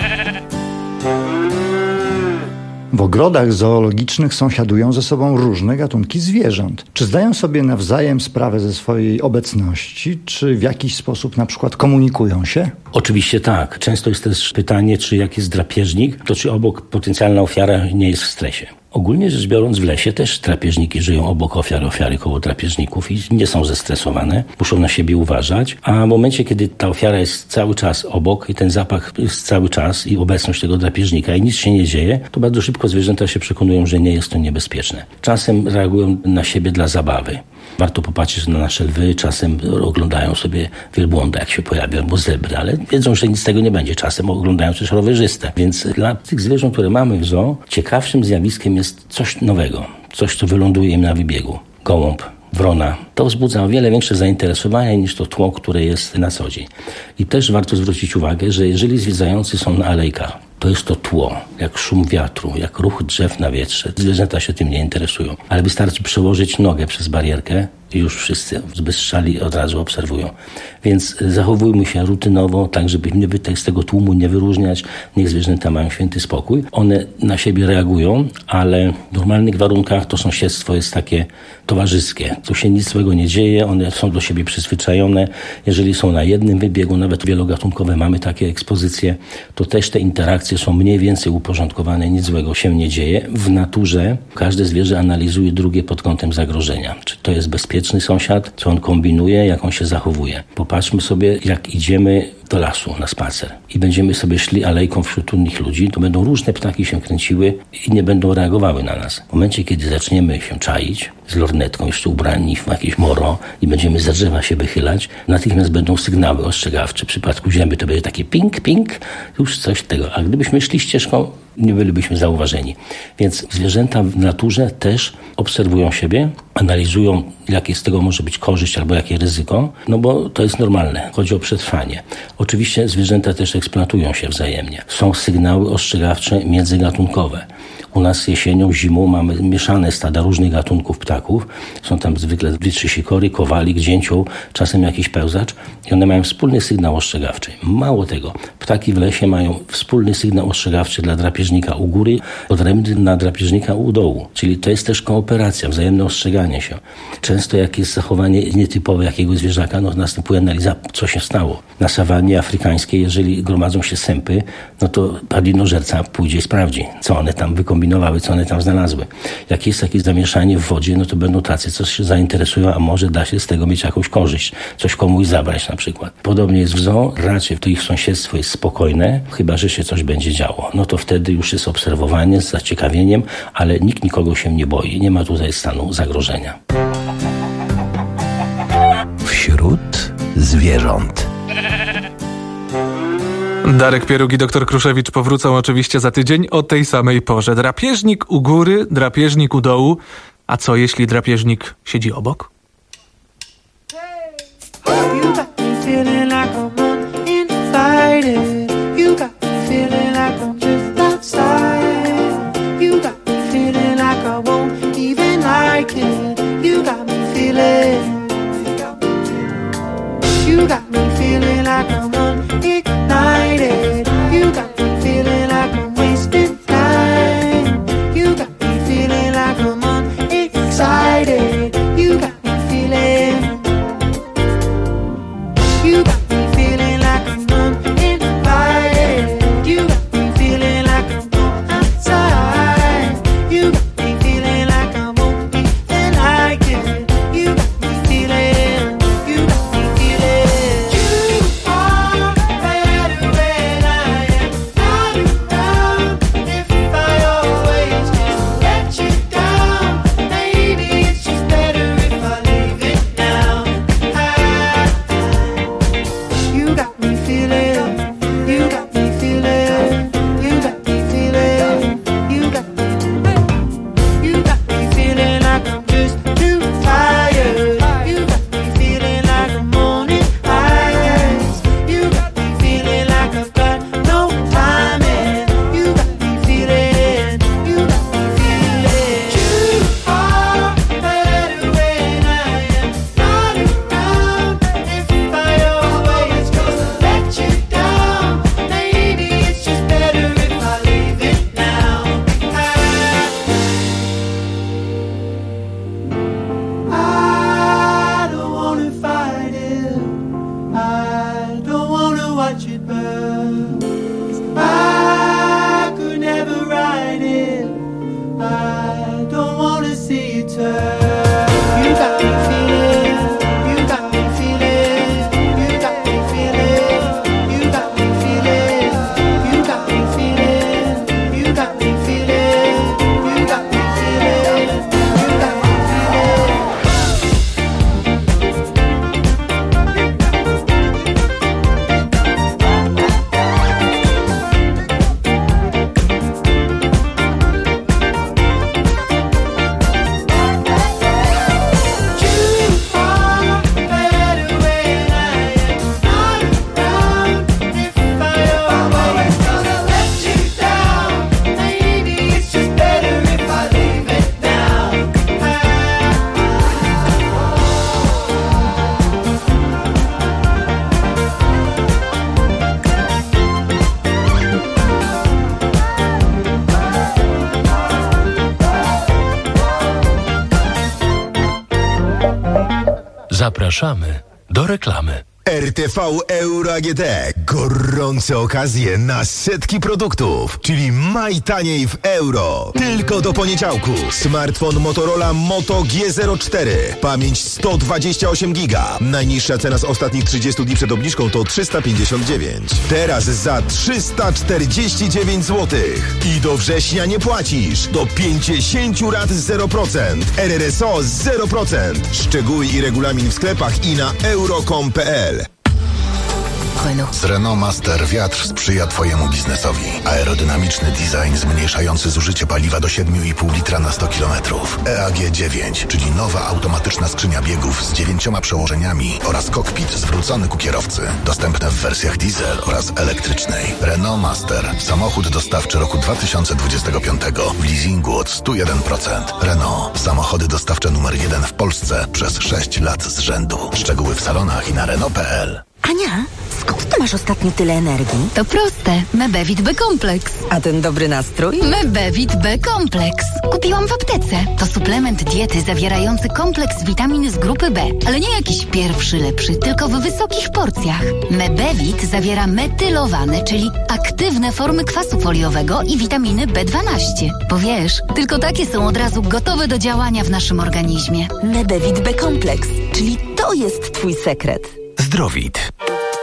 W ogrodach zoologicznych sąsiadują ze sobą różne gatunki zwierząt. Czy zdają sobie nawzajem sprawę ze swojej obecności, czy w jakiś sposób na przykład komunikują się? Oczywiście tak. Często jest też pytanie, czy jak jest drapieżnik, to czy obok potencjalna ofiara nie jest w stresie. Ogólnie rzecz biorąc w lesie też drapieżniki żyją obok ofiar, ofiary koło drapieżników i nie są zestresowane, muszą na siebie uważać, a w momencie, kiedy ta ofiara jest cały czas obok i ten zapach jest cały czas i obecność tego drapieżnika i nic się nie dzieje, to bardzo szybko zwierzęta się przekonują, że nie jest to niebezpieczne. Czasem reagują na siebie dla zabawy. Warto popatrzeć na nasze lwy, czasem oglądają sobie wielbłąda, jak się pojawią, albo zebry, ale wiedzą, że nic z tego nie będzie. Czasem oglądają też rowerzystę. Więc dla tych zwierząt, które mamy w zoo, ciekawszym zjawiskiem jest coś nowego. Coś, co wyląduje im na wybiegu. Gołąb, wrona. To wzbudza o wiele większe zainteresowanie niż to tło, które jest na co dzień. I też warto zwrócić uwagę, że jeżeli zwiedzający są na alejkach, to jest to tło, jak szum wiatru, jak ruch drzew na wietrze. Zwierzęta się tym nie interesują. Ale wystarczy przełożyć nogę przez barierkę i już wszyscy zbystrzali od razu obserwują. Więc zachowujmy się rutynowo, tak żeby nie z tego tłumu nie wyróżniać. Niech zwierzęta mają święty spokój. One na siebie reagują, ale w normalnych warunkach to sąsiedztwo jest takie towarzyskie. Tu się nic złego nie dzieje, one są do siebie przyzwyczajone. Jeżeli są na jednym wybiegu, nawet wielogatunkowe mamy takie ekspozycje, to też te interakcje są mniej więcej uporządkowane, nic złego się nie dzieje. W naturze każde zwierzę analizuje drugie pod kątem zagrożenia. Czy to jest bezpieczny sąsiad, co on kombinuje, jak on się zachowuje. Popatrzmy sobie, jak idziemy do lasu na spacer i będziemy sobie szli alejką wśród innych ludzi, to będą różne ptaki się kręciły i nie będą reagowały na nas. W momencie, kiedy zaczniemy się czaić z lornetką, jeszcze ubrani w jakieś moro i będziemy za drzewa się wychylać, natychmiast będą sygnały ostrzegawcze. W przypadku ziemi to będzie takie ping, ping, już coś tego. A gdybyśmy szli ścieżką, nie bylibyśmy zauważeni. Więc zwierzęta w naturze też obserwują siebie, analizują, jakie z tego może być korzyść albo jakie ryzyko, no bo to jest normalne. Chodzi o przetrwanie. Oczywiście zwierzęta też eksploatują się wzajemnie. Są sygnały ostrzegawcze międzygatunkowe. U nas jesienią, zimą mamy mieszane stada różnych gatunków ptaków. Są tam zwykle dwie, trzy sikory, kowalik, dzięcioł, czasem jakiś pełzacz i one mają wspólny sygnał ostrzegawczy. Mało tego, ptaki w lesie mają wspólny sygnał ostrzegawczy dla drapieżnika u góry, odrębny na drapieżnika u dołu. Czyli to jest też kooperacja, wzajemne ostrzeganie się. Często jak jest zachowanie nietypowe jakiegoś zwierzaka, no następuje analiza, co się stało. Na sawannie afrykańskiej, jeżeli gromadzą się sępy, no to padlinożerca pójdzie i sprawdzi, co one tam wykombinowały, co one tam znalazły. Jak jest jakieś zamieszanie w wodzie, no to będą tacy, co się zainteresują, a może da się z tego mieć jakąś korzyść, coś komuś zabrać na przykład. Podobnie jest w zoo, raczej to ich sąsiedztwo jest spokojne, chyba że się coś będzie działo. No to wtedy już jest obserwowanie z zaciekawieniem, ale nikt nikogo się nie boi, nie ma tutaj stanu zagrożenia. Wśród zwierząt. Darek Pieruk i doktor Kruszewicz powrócą oczywiście za tydzień o tej samej porze. Drapieżnik u góry, drapieżnik u dołu. A co jeśli drapieżnik siedzi obok? You got me feeling like I'm unignited. You got me feeling like I'm wasting time. You got me feeling like I'm unexcited. You got me feeling. You got me feeling like I'm uninvited. You got me feeling like I'm going outside. You got me feeling like I won't even like it. You got me feeling. You got me feeling. You are watch it burn. 'Cause I could never ride it. I don't wanna see it turn. You got me feeling, you got me feeling, you got me feeling, you got me feeling, you got me feeling, you got me feeling, you got me feeling, you got me feeling. Zapraszamy do reklamy. R T V Euro A G D. Gorące okazje na setki produktów, czyli maj taniej w euro. Tylko do poniedziałku. Smartfon Motorola Moto G zero cztery. Pamięć sto dwadzieścia osiem giga. Najniższa cena z ostatnich trzydziestu dni przed obniżką to trzysta pięćdziesiąt dziewięć. Teraz za trzysta czterdzieści dziewięć złotych. I do września nie płacisz. Do pięćdziesięciu rat zero procent. R R S O zero procent. Szczegóły i regulamin w sklepach i na euro kropka com kropka p l. Renault. Z Renault Master wiatr sprzyja Twojemu biznesowi. Aerodynamiczny design zmniejszający zużycie paliwa do siedem i pół litra na sto kilometrów. E A G dziewięć, czyli nowa automatyczna skrzynia biegów z dziewięcioma przełożeniami oraz kokpit zwrócony ku kierowcy. Dostępne w wersjach diesel oraz elektrycznej. Renault Master. Samochód dostawczy roku dwa tysiące dwudziestego piątego. W leasingu od sto jeden procent. Renault. Samochody dostawcze numer jeden w Polsce przez sześć lat z rzędu. Szczegóły w salonach i na Renault kropka p l. Ania, skąd ty masz ostatnio tyle energii? To proste. Mebevit B-Kompleks. A ten dobry nastrój? Mebevit B-Kompleks. Kupiłam w aptece. To suplement diety zawierający kompleks witamin z grupy B. Ale nie jakiś pierwszy, lepszy, tylko w wysokich porcjach. Mebevit zawiera metylowane, czyli aktywne formy kwasu foliowego i witaminy B dwanaście. Bo wiesz, tylko takie są od razu gotowe do działania w naszym organizmie. Mebevit B-Kompleks, czyli to jest twój sekret. Zdrowit.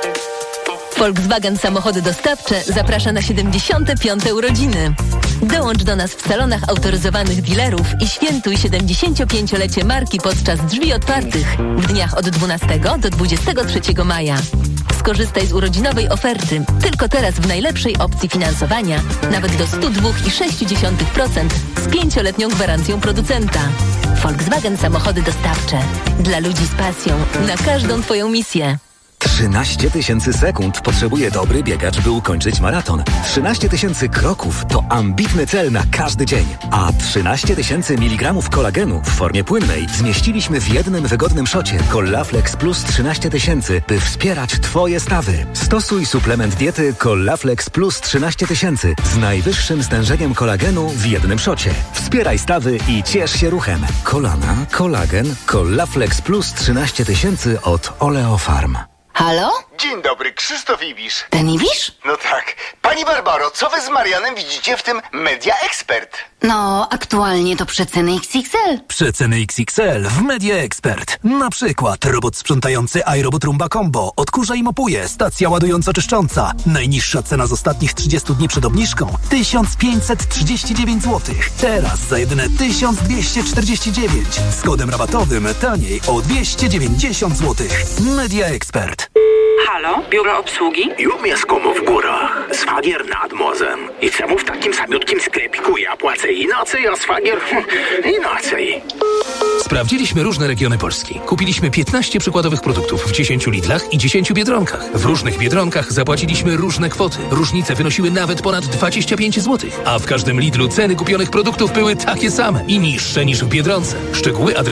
Volkswagen Samochody Dostawcze zaprasza na siedemdziesiąte piąte urodziny. Dołącz do nas w salonach autoryzowanych dealerów i świętuj siedemdziesięciopięciolecie marki podczas drzwi otwartych w dniach od dwunastego do dwudziestego trzeciego maja. Skorzystaj z urodzinowej oferty tylko teraz w najlepszej opcji finansowania, nawet do sto dwa i sześć dziesiątych procent z pięcioletnią gwarancją producenta. Volkswagen Samochody Dostawcze. Dla ludzi z pasją na każdą Twoją misję. trzynaście tysięcy sekund potrzebuje dobry biegacz, by ukończyć maraton. trzynaście tysięcy kroków to ambitny cel na każdy dzień. A trzynaście tysięcy miligramów kolagenu w formie płynnej zmieściliśmy w jednym wygodnym szocie Collaflex Plus trzynaście tysięcy, by wspierać Twoje stawy. Stosuj suplement diety Collaflex Plus trzynaście tysięcy z najwyższym stężeniem kolagenu w jednym szocie. Wspieraj stawy i ciesz się ruchem. Kolana, kolagen, Collaflex Plus trzynaście tysięcy od Oleofarm. Halo? Dzień dobry, Krzysztof Ibisz. Ten Ibisz? No tak. Pani Barbaro, co wy z Marianem widzicie w tym Media Expert? No, aktualnie to przeceny X X L. Przeceny X X L w Media Expert. Na przykład robot sprzątający iRobot Roomba Combo, odkurza i mopuje, stacja ładująco-czyszcząca. Najniższa cena z ostatnich trzydziestu dni przed obniżką tysiąc pięćset trzydzieści dziewięć złotych. Teraz za jedyne tysiąc dwieście czterdzieści dziewięć. Z kodem rabatowym taniej o dwieście dziewięćdziesiąt złotych. Media Expert. Halo, biuro obsługi? Ja mieszkam w górach, szwagier nad morzem. I czemu w takim samiutkim sklepiku ja płacę inaczej, a szwagier inaczej? Sprawdziliśmy różne regiony Polski. Kupiliśmy piętnaście przykładowych produktów w dziesięciu Lidlach i dziesięciu Biedronkach. W różnych Biedronkach zapłaciliśmy różne kwoty. Różnice wynosiły nawet ponad dwadzieścia pięć złotych. A w każdym Lidlu ceny kupionych produktów były takie same i niższe niż w Biedronce. Szczegóły, adres